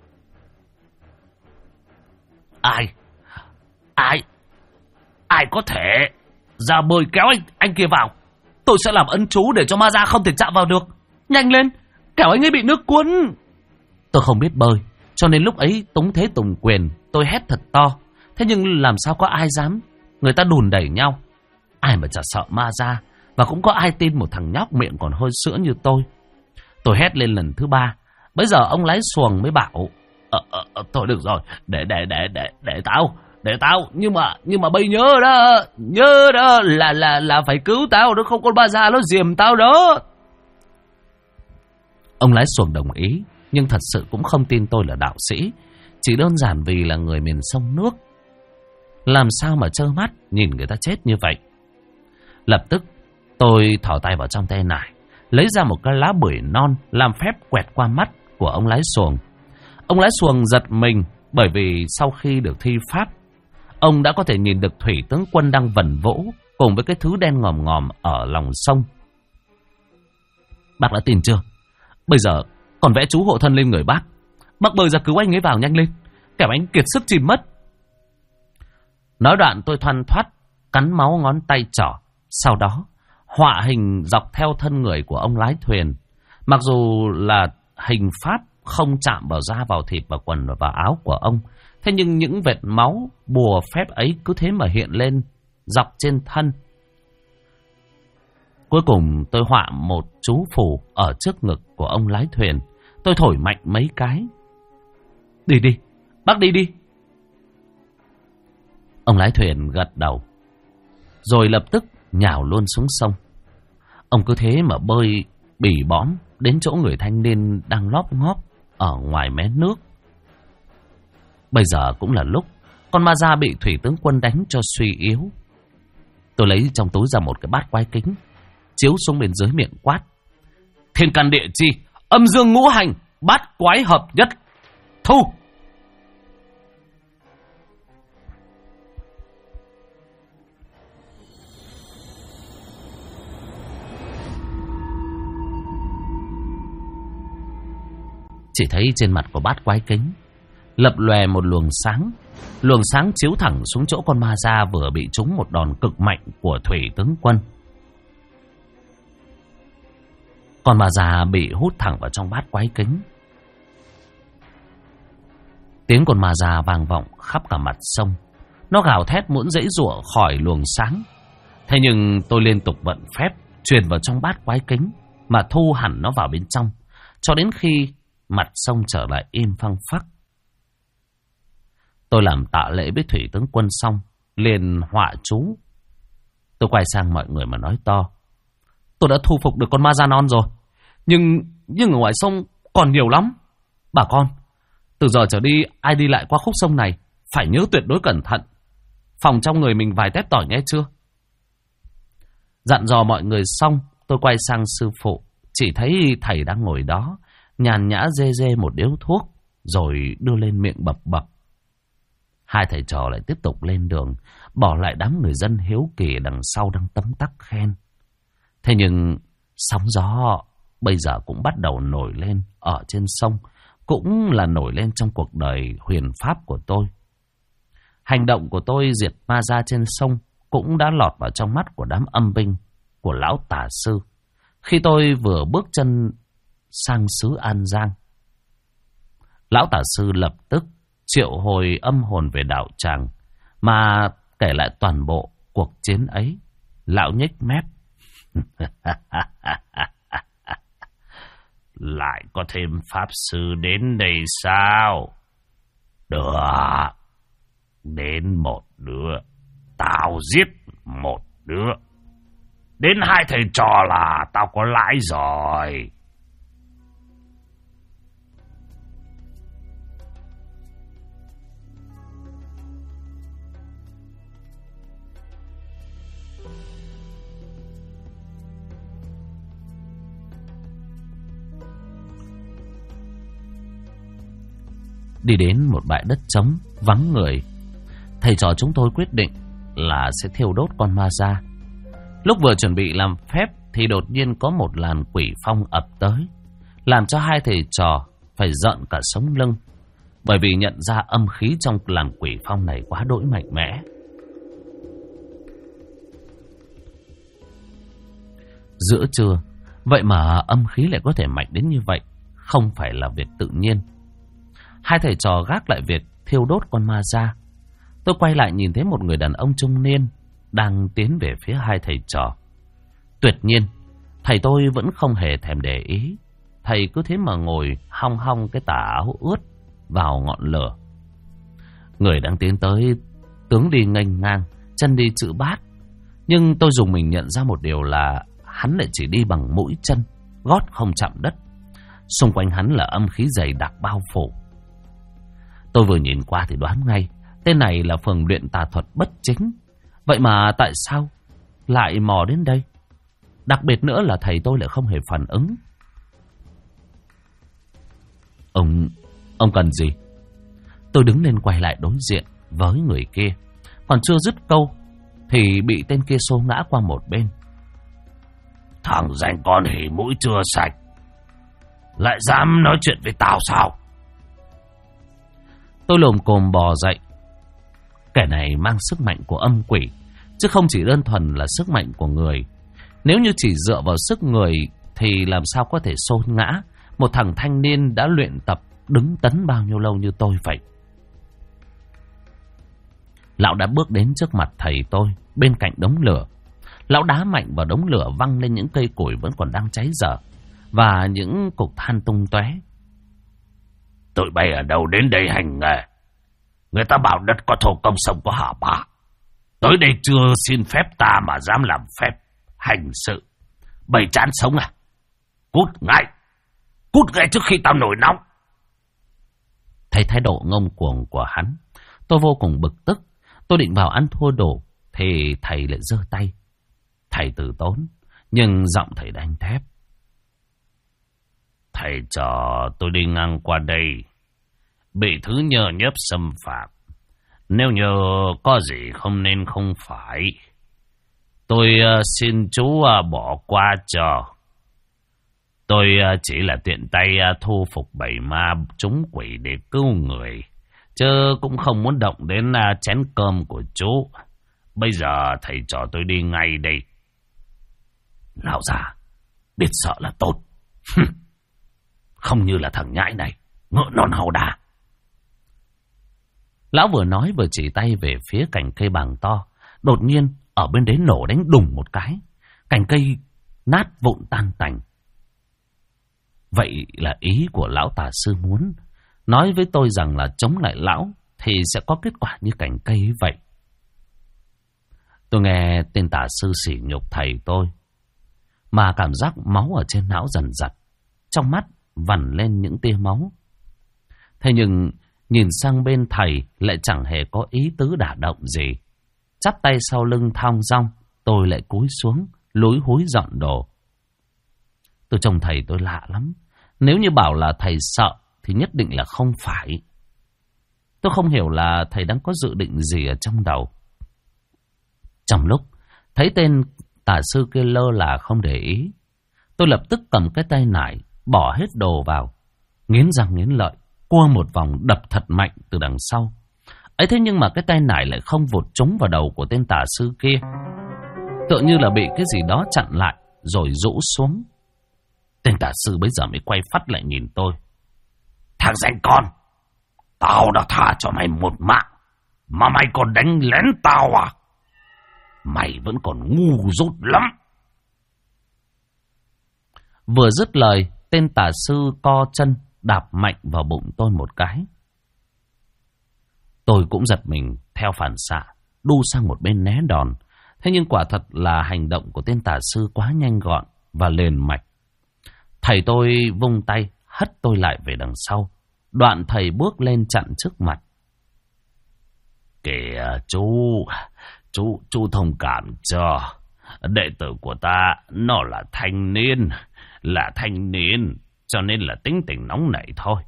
Ai có thể ra bơi kéo anh kia vào. Tôi sẽ làm ấn chú để cho ma da không thể chạm vào được. Nhanh lên, kẻo anh ấy bị nước cuốn. Tôi không biết bơi, cho nên lúc ấy túng thế tùng quyền, tôi hét thật to. Thế nhưng làm sao có ai dám. Người ta đùn đẩy nhau, ai mà chả sợ ma da. Và cũng có ai tin một thằng nhóc miệng còn hôi sữa như tôi. Tôi hét lên lần thứ 3. Bây giờ ông lái xuồng mới bảo: thôi được rồi, để tao, nhưng mà bây nhớ đó là phải cứu tao, nó không con ba già nó giềm tao đó. Ông lái xuồng đồng ý, nhưng thật sự cũng không tin tôi là đạo sĩ, chỉ đơn giản vì là người miền sông nước. Làm sao mà trơ mắt nhìn người ta chết như vậy. Lập tức tôi thò tay vào trong tay nải, lấy ra một cái lá bưởi non, làm phép quẹt qua mắt của ông lái xuồng. Ông lái xuồng giật mình, bởi vì sau khi được thi pháp, ông đã có thể nhìn được Thủy tướng quân đang vần vỗ cùng với cái thứ đen ngòm ngòm ở lòng sông. Bác đã tin chưa? Bây giờ còn vẽ chú hộ thân lên người bác. Bác bơi ra cứu anh ấy vào nhanh lên, kẻo anh kiệt sức chìm mất. Nói đoạn tôi thoăn thoắt cắn máu ngón tay trỏ, sau đó họa hình dọc theo thân người của ông lái thuyền. Mặc dù là hình pháp không chạm vào da, vào thịt, vào quần và vào áo của ông, thế nhưng những vệt máu bùa phép ấy cứ thế mà hiện lên dọc trên thân. Cuối cùng tôi họa một chú phù ở trước ngực của ông lái thuyền. Tôi thổi mạnh mấy cái. Đi đi, bác đi đi. Ông lái thuyền gật đầu, rồi lập tức nhào luôn xuống sông. Ông cứ thế mà bơi bỉ bõm đến chỗ người thanh niên đang lóp ngóp ở ngoài mé nước. Bây giờ cũng là lúc con ma da bị Thủy tướng quân đánh cho suy yếu. Tôi lấy trong túi ra một cái bát quái kính, chiếu xuống bên dưới miệng quát: thiên can địa chi, âm dương ngũ hành, bát quái hợp nhất, thu. Chỉ thấy trên mặt của bát quái kính lập lòe một luồng sáng. Luồng sáng chiếu thẳng xuống chỗ con ma da vừa bị trúng một đòn cực mạnh của Thủy tướng quân. Con ma da bị hút thẳng vào trong bát quái kính. Tiếng con ma da vang vọng khắp cả mặt sông. Nó gào thét muốn giãy giụa khỏi luồng sáng. Thế nhưng tôi liên tục vận phép truyền vào trong bát quái kính mà thu hẳn nó vào bên trong, cho đến khi mặt sông trở lại im phăng phắc. Tôi làm tạ lễ với Thủy tướng quân xong, liền họa chú Tôi quay sang mọi người mà nói to. Tôi đã thu phục được con ma da non rồi. Nhưng ở ngoài sông còn nhiều lắm. Bà con, từ giờ trở đi ai đi lại qua khúc sông này phải nhớ tuyệt đối cẩn thận. Phòng trong người mình vài tép tỏi nghe chưa? Dặn dò mọi người xong, tôi quay sang sư phụ. Chỉ thấy thầy đang ngồi đó, nhàn nhã rê rê một điếu thuốc, rồi đưa lên miệng bập bập. Hai thầy trò lại tiếp tục lên đường, bỏ lại đám người dân hiếu kỳ đằng sau đang tấm tắc khen. Thế nhưng sóng gió bây giờ cũng bắt đầu nổi lên ở trên sông, cũng là nổi lên trong cuộc đời huyền pháp của tôi. Hành động của tôi diệt ma da trên sông cũng đã lọt vào trong mắt của đám âm binh của lão tà sư khi tôi vừa bước chân sang xứ An Giang. Lão tà sư lập tức triệu hồi âm hồn về đạo tràng mà kể lại toàn bộ cuộc chiến ấy. Lão nhếch mép. Lại có thêm pháp sư đến đây sao? Được. Đến một đứa, tao giết một đứa. Đến hai thầy trò là tao có lãi rồi. Đi đến một bãi đất trống, vắng người, thầy trò chúng tôi quyết định là sẽ thiêu đốt con ma da. Lúc vừa chuẩn bị làm phép thì đột nhiên có một làn quỷ phong ập tới, làm cho hai thầy trò phải giận cả sống lưng, bởi vì nhận ra âm khí trong làn quỷ phong này quá đỗi mạnh mẽ. Giữa trưa, vậy mà âm khí lại có thể mạnh đến như vậy, không phải là việc tự nhiên. Hai thầy trò gác lại việc thiêu đốt con ma da. Tôi quay lại nhìn thấy một người đàn ông trung niên đang tiến về phía hai thầy trò. Tuyệt nhiên, thầy tôi vẫn không hề thèm để ý. Thầy cứ thế mà ngồi hong hong cái tà áo ướt vào ngọn lửa. Người đang tiến tới tướng đi nghênh ngang, chân đi chữ bát. Nhưng tôi dùng mình nhận ra một điều là hắn lại chỉ đi bằng mũi chân, gót không chạm đất. Xung quanh hắn là âm khí dày đặc bao phủ. Tôi vừa nhìn qua thì đoán ngay, tên này là phường luyện tà thuật bất chính. Vậy mà tại sao lại mò đến đây? Đặc biệt nữa là thầy tôi lại không hề phản ứng. Ông cần gì? Tôi đứng lên quay lại đối diện với người kia. Còn chưa dứt câu thì bị tên kia xô ngã qua một bên. Thằng danh con hỉ mũi chưa sạch, lại dám nói chuyện với tao sao? Tôi lồm cồm bò dậy. Kẻ này mang sức mạnh của âm quỷ, chứ không chỉ đơn thuần là sức mạnh của người. Nếu như chỉ dựa vào sức người thì làm sao có thể xô ngã một thằng thanh niên đã luyện tập đứng tấn bao nhiêu lâu như tôi vậy. Lão đã bước đến trước mặt thầy tôi, bên cạnh đống lửa. Lão đá mạnh vào đống lửa, văng lên những cây củi vẫn còn đang cháy dở và những cục than tung tóe. Tụi bay ở đâu đến đây hành nghề? Người ta bảo đất có thổ công sông có hả bá. Tới đây chưa xin phép ta mà dám làm phép hành sự. Bày chán sống à? Cút ngay trước khi tao nổi nóng. Thấy thái độ ngông cuồng của hắn, tôi vô cùng bực tức. Tôi định vào ăn thua đổ thì thầy lại giơ tay. Thầy từ tốn, nhưng giọng thầy đanh thép. Thầy trò tôi đi ngang qua đây, bị thứ nhơ nhớp xâm phạm. Nếu như có gì không nên không phải, tôi xin chú bỏ qua cho. Tôi chỉ là tiện tay thu phục bầy ma trúng quỷ để cứu người, chứ cũng không muốn động đến chén cơm của chú. Bây giờ thầy trò tôi đi ngay đây. Lão già, biết sợ là tốt. Không như là thằng nhãi này, ngựa non hầu đà. Lão vừa nói vừa chỉ tay về phía cành cây bàng to. Đột nhiên ở bên đấy nổ đánh đùng một cái, cành cây nát vụn tan tành. Vậy là ý của lão tà sư muốn nói với tôi rằng là chống lại lão thì sẽ có kết quả như cành cây vậy. Tôi nghe tên tà sư sỉ nhục thầy tôi, mà cảm giác máu ở trên não dần dật, trong mắt vằn lên những tia máu. Thế nhưng nhìn sang bên thầy lại chẳng hề có ý tứ đả động gì. Chắp tay sau lưng thong dong, tôi lại cúi xuống lúi húi dọn đồ. Tôi trông thầy tôi lạ lắm. Nếu như bảo là thầy sợ thì nhất định là không phải. Tôi không hiểu là thầy đang có dự định gì ở trong đầu. Trong lúc thấy tên tà sư kia lơ là không để ý, tôi lập tức cầm cái tay nải, bỏ hết đồ vào, nghiến răng nghiến lợi, cua một vòng đập thật mạnh từ đằng sau. Ấy thế nhưng mà cái tay nải lại không vụt trúng vào đầu của tên tà sư kia, tựa như là bị cái gì đó chặn lại rồi rũ xuống. Tên tà sư bây giờ mới quay phắt lại nhìn tôi. Thằng danh con, tao đã tha cho mày một mạng, mà mày còn đánh lén tao à? Mày vẫn còn ngu dốt lắm. Vừa dứt lời, tên tà sư co chân đạp mạnh vào bụng tôi một cái. Tôi cũng giật mình theo phản xạ, đu sang một bên né đòn. Thế nhưng quả thật là hành động của tên tà sư quá nhanh gọn và liền mạch. Thầy tôi vung tay hất tôi lại về đằng sau. Đoạn thầy bước lên chặn trước mặt. Kìa chú thông cảm cho. Đệ tử của ta nó là thanh niên, cho nên là tính tình nóng nảy thôi.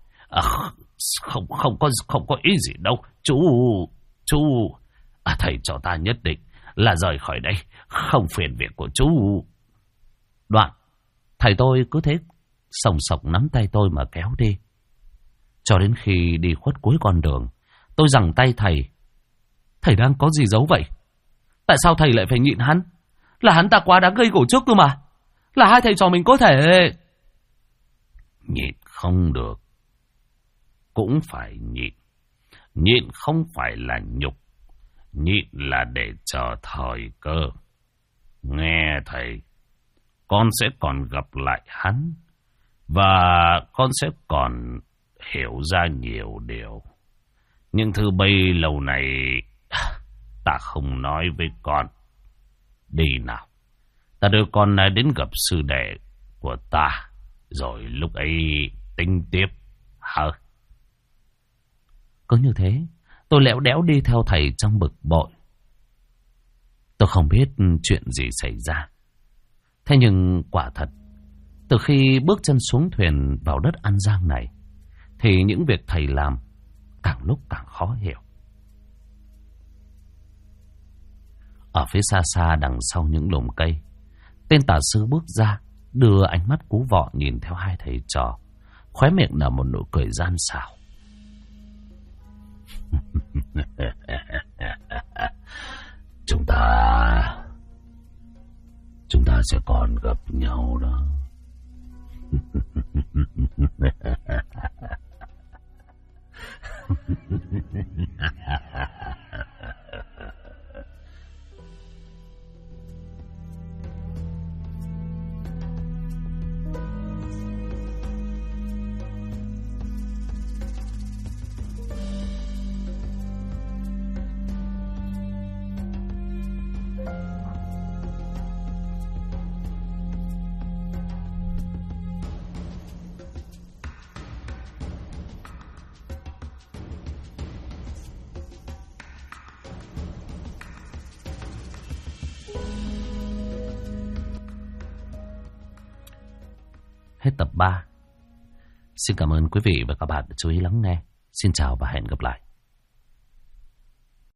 Không có ý gì đâu. Chú thầy cho ta nhất định là rời khỏi đây, không phiền việc của chú. Đoạn thầy tôi cứ thế sòng sọc nắm tay tôi mà kéo đi. Cho đến khi đi khuất cuối con đường, tôi giằng tay thầy. Thầy đang có gì giấu vậy? Tại sao thầy lại phải nhịn hắn? Là hắn ta quá đáng gây gổ trước cơ mà. Là hai thầy trò mình có thể... Nhịn không được, cũng phải nhịn. Nhịn không phải là nhục, nhịn là để chờ thời cơ. Nghe thầy, con sẽ còn gặp lại hắn, và con sẽ còn hiểu ra nhiều điều. Nhưng thứ bấy lâu này ta không nói với con. Đi nào, ta đưa con đến gặp sư đệ của ta, rồi lúc ấy tính tiếp hả? Cứ như thế, tôi lẽo đẽo đi theo thầy trong bực bội. Tôi không biết chuyện gì xảy ra. Thế nhưng quả thật, từ khi bước chân xuống thuyền vào đất An Giang này, thì những việc thầy làm càng lúc càng khó hiểu. Ở phía xa xa đằng sau những lùm cây, tên tà sư bước ra, đưa ánh mắt cú vọ nhìn theo hai thầy trò, khóe miệng nở một nụ cười gian xảo. Chúng ta sẽ còn gặp nhau đó. Hết tập 3. Xin cảm ơn quý vị và các bạn đã chú ý lắng nghe. Xin chào và hẹn gặp lại.